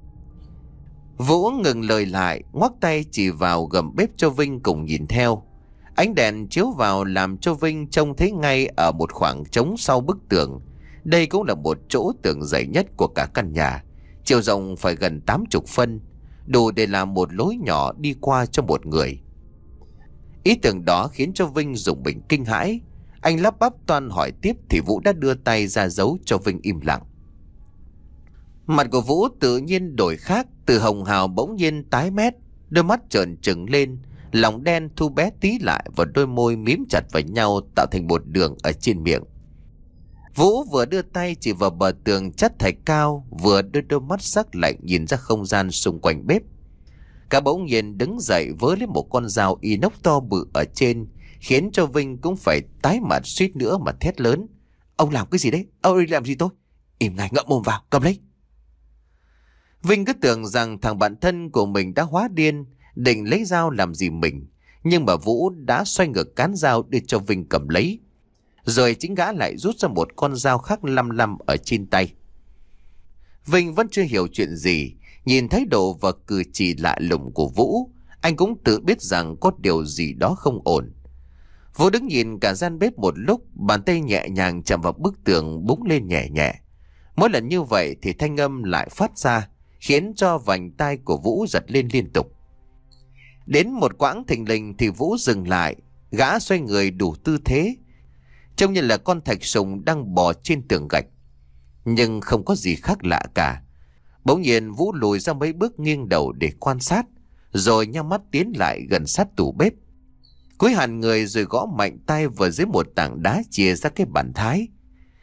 Vũ ngừng lời lại, ngoắc tay chỉ vào gầm bếp cho Vinh cùng nhìn theo. Ánh đèn chiếu vào làm cho Vinh trông thấy ngay ở một khoảng trống sau bức tường. Đây cũng là một chỗ tường dày nhất của cả căn nhà, chiều rộng phải gần tám chục phân, đủ để làm một lối nhỏ đi qua cho một người. Ý tưởng đó khiến cho Vinh rùng mình kinh hãi. Anh lắp bắp toan hỏi tiếp thì Vũ đã đưa tay ra dấu cho Vinh im lặng. Mặt của Vũ tự nhiên đổi khác, từ hồng hào bỗng nhiên tái mét, đôi mắt trợn trừng lên, lòng đen thu bé tí lại và đôi môi mím chặt vào nhau tạo thành một đường ở trên miệng. Vũ vừa đưa tay chỉ vào bờ tường chất thạch cao, vừa đưa đôi mắt sắc lạnh nhìn ra không gian xung quanh bếp. Cả bỗng nhiên đứng dậy với lấy một con dao inox to bự ở trên, khiến cho Vinh cũng phải tái mặt suýt nữa mà thét lớn: "Ông làm cái gì đấy? Ông đi làm gì tôi?" "Im ngay, ngậm mồm vào, cầm lấy." Vinh cứ tưởng rằng thằng bạn thân của mình đã hóa điên, định lấy dao làm gì mình, nhưng mà Vũ đã xoay ngược cán dao đưa cho Vinh cầm lấy. Rồi chính gã lại rút ra một con dao khác lăm lăm ở trên tay. Vinh vẫn chưa hiểu chuyện gì, nhìn thái độ và cử chỉ lạ lùng của Vũ, anh cũng tự biết rằng có điều gì đó không ổn. Vũ đứng nhìn cả gian bếp một lúc, bàn tay nhẹ nhàng chạm vào bức tường búng lên nhẹ nhẹ. Mỗi lần như vậy thì thanh âm lại phát ra, khiến cho vành tai của Vũ giật lên liên tục. Đến một quãng thình lình thì Vũ dừng lại, gã xoay người đủ tư thế, trông như là con thạch sùng đang bò trên tường gạch. Nhưng không có gì khác lạ cả. Bỗng nhiên Vũ lùi ra mấy bước nghiêng đầu để quan sát, rồi nhắm mắt tiến lại gần sát tủ bếp. Cúi hẳn người rồi gõ mạnh tay vào dưới một tảng đá chìa ra cái bàn thái.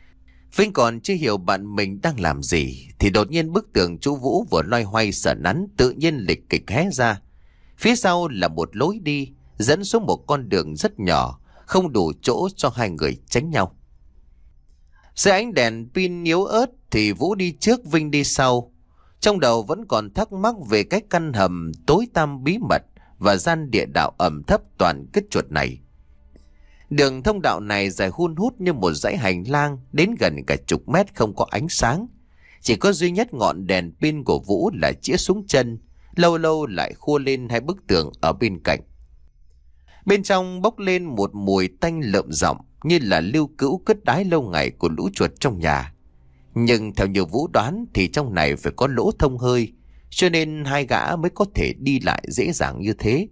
Vinh còn chưa hiểu bạn mình đang làm gì thì đột nhiên bức tường chú Vũ vừa loay hoay sợ nắn tự nhiên lịch kịch hé ra. Phía sau là một lối đi dẫn xuống một con đường rất nhỏ, không đủ chỗ cho hai người tránh nhau. Dưới ánh đèn pin yếu ớt thì Vũ đi trước, Vinh đi sau. Trong đầu vẫn còn thắc mắc về cái căn hầm tối tăm bí mật và gian địa đạo ẩm thấp toàn kết chuột này. Đường thông đạo này dài hun hút như một dãy hành lang đến gần cả chục mét, không có ánh sáng. Chỉ có duy nhất ngọn đèn pin của Vũ là chĩa xuống chân, lâu lâu lại khua lên hai bức tường ở bên cạnh. Bên trong bốc lên một mùi tanh lợm giọng như là lưu cữu cất đái lâu ngày của lũ chuột trong nhà. Nhưng theo như Vũ đoán thì trong này phải có lỗ thông hơi, cho nên hai gã mới có thể đi lại dễ dàng như thế.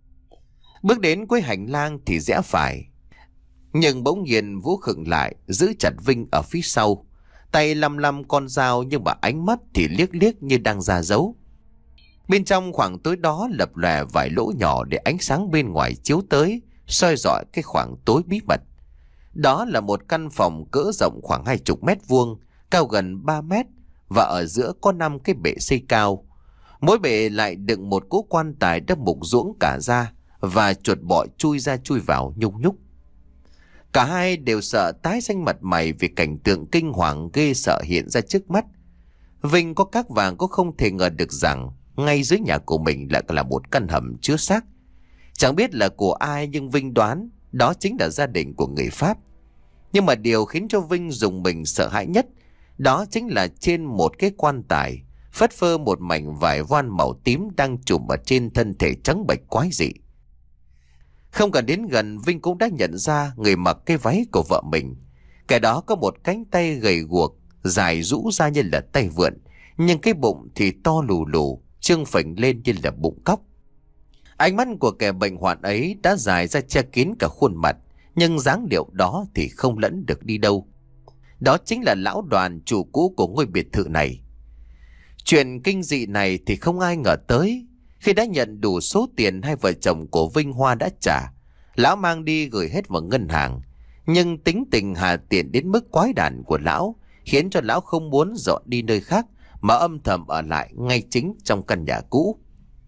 Bước đến cuối hành lang thì rẽ phải. Nhưng bỗng nhiên Vũ khựng lại, giữ chặt Vinh ở phía sau. Tay lăm lăm con dao nhưng mà ánh mắt thì liếc liếc như đang ra dấu. Bên trong khoảng tối đó lập lòe vài lỗ nhỏ để ánh sáng bên ngoài chiếu tới, soi rọi cái khoảng tối bí mật. Đó là một căn phòng cỡ rộng khoảng hai chục mét vuông, cao gần ba mét, và ở giữa có năm cái bệ xây cao. Mỗi bệ lại đựng một cỗ quan tài đã mục ruỗng cả ra, và chuột bọ chui ra chui vào nhung nhúc. Cả hai đều sợ tái xanh mặt mày vì cảnh tượng kinh hoàng ghê sợ hiện ra trước mắt. Vinh có các vàng có không thể ngờ được rằng ngay dưới nhà của mình lại là một căn hầm chứa xác. Chẳng biết là của ai nhưng Vinh đoán đó chính là gia đình của người Pháp. Nhưng mà điều khiến cho Vinh rùng mình sợ hãi nhất đó chính là trên một cái quan tài phất phơ một mảnh vải voan màu tím đang trùm ở trên thân thể trắng bệch quái dị. Không cần đến gần, Vinh cũng đã nhận ra người mặc cái váy của vợ mình. Cái đó có một cánh tay gầy guộc, dài rũ ra như là tay vượn, nhưng cái bụng thì to lù lù, trương phình lên như là bụng cóc. Ánh mắt của kẻ bệnh hoạn ấy đã dài ra che kín cả khuôn mặt, nhưng dáng điệu đó thì không lẫn được đi đâu. Đó chính là lão Đoàn, chủ cũ của ngôi biệt thự này. Chuyện kinh dị này thì không ai ngờ tới. Khi đã nhận đủ số tiền hai vợ chồng của Vinh Hoa đã trả, lão mang đi gửi hết vào ngân hàng. Nhưng tính tình hà tiện đến mức quái đản của lão khiến cho lão không muốn dọn đi nơi khác mà âm thầm ở lại ngay chính trong căn nhà cũ.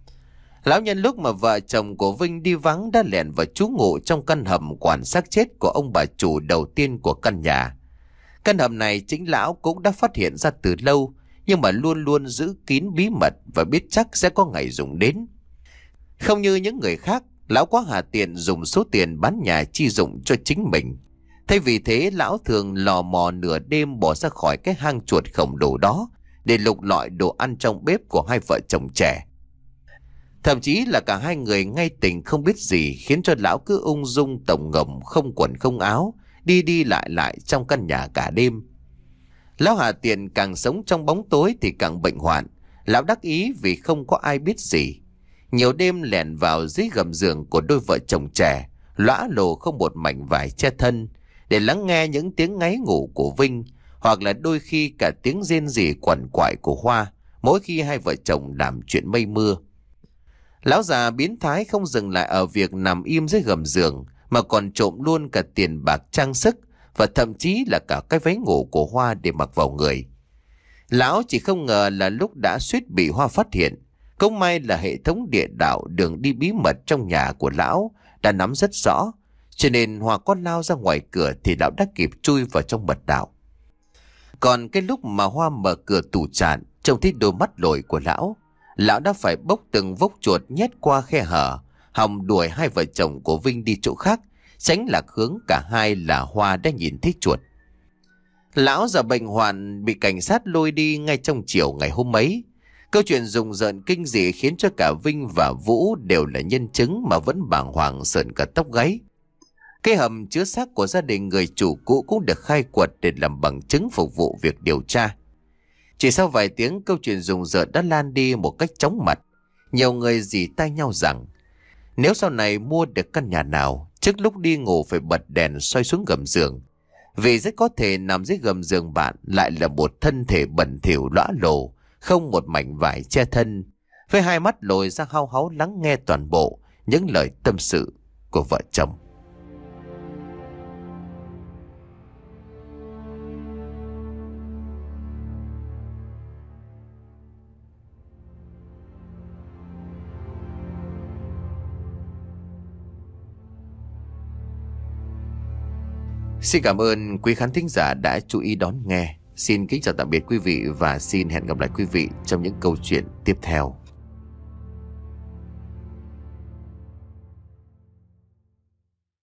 Lão nhân lúc mà vợ chồng của Vinh đi vắng đã lẻn vào trú ngụ trong căn hầm quản xác chết của ông bà chủ đầu tiên của căn nhà. Căn hầm này chính lão cũng đã phát hiện ra từ lâu, nhưng mà luôn luôn giữ kín bí mật và biết chắc sẽ có ngày dùng đến. Không như những người khác, lão quá hà tiện dùng số tiền bán nhà chi dụng cho chính mình. Thay vì thế, lão thường lò mò nửa đêm bỏ ra khỏi cái hang chuột khổng lồ đó để lục lọi đồ ăn trong bếp của hai vợ chồng trẻ. Thậm chí là cả hai người ngay tình không biết gì khiến cho lão cứ ung dung tổng ngồng không quần không áo, đi đi lại lại trong căn nhà cả đêm. Lão hà tiện càng sống trong bóng tối thì càng bệnh hoạn. Lão đắc ý vì không có ai biết gì. Nhiều đêm lẻn vào dưới gầm giường của đôi vợ chồng trẻ, lõa lồ không một mảnh vải che thân, để lắng nghe những tiếng ngáy ngủ của Vinh, hoặc là đôi khi cả tiếng rên rỉ quằn quại của Hoa mỗi khi hai vợ chồng làm chuyện mây mưa. Lão già biến thái không dừng lại ở việc nằm im dưới gầm giường, mà còn trộm luôn cả tiền bạc trang sức và thậm chí là cả cái váy ngủ của Hoa để mặc vào người. Lão chỉ không ngờ là lúc đã suýt bị Hoa phát hiện, cũng may là hệ thống địa đạo đường đi bí mật trong nhà của lão đã nắm rất rõ, cho nên Hoa có lao ra ngoài cửa thì lão đã kịp chui vào trong mật đạo. Còn cái lúc mà Hoa mở cửa tủ tràn trông thấy đôi mắt lồi của lão, lão đã phải bốc từng vốc chuột nhét qua khe hở, hòng đuổi hai vợ chồng của Vinh đi chỗ khác, tránh lạc hướng cả hai là Hoa đã nhìn thấy chuột. Lão già bệnh hoạn bị cảnh sát lôi đi ngay trong chiều ngày hôm ấy. Câu chuyện rùng rợn kinh dị khiến cho cả Vinh và Vũ đều là nhân chứng mà vẫn bàng hoàng sởn cả tóc gáy. Cái hầm chứa xác của gia đình người chủ cũ cũng được khai quật để làm bằng chứng phục vụ việc điều tra. Chỉ sau vài tiếng, câu chuyện rùng rợn đã lan đi một cách chóng mặt. Nhiều người rỉ tai nhau rằng nếu sau này mua được căn nhà nào, trước lúc đi ngủ phải bật đèn soi xuống gầm giường, vì rất có thể nằm dưới gầm giường bạn lại là một thân thể bẩn thỉu lõa lồ, không một mảnh vải che thân, với hai mắt lồi ra hao háo lắng nghe toàn bộ những lời tâm sự của vợ chồng. Xin cảm ơn quý khán thính giả đã chú ý đón nghe. Xin kính chào tạm biệt quý vị và xin hẹn gặp lại quý vị trong những câu chuyện tiếp theo.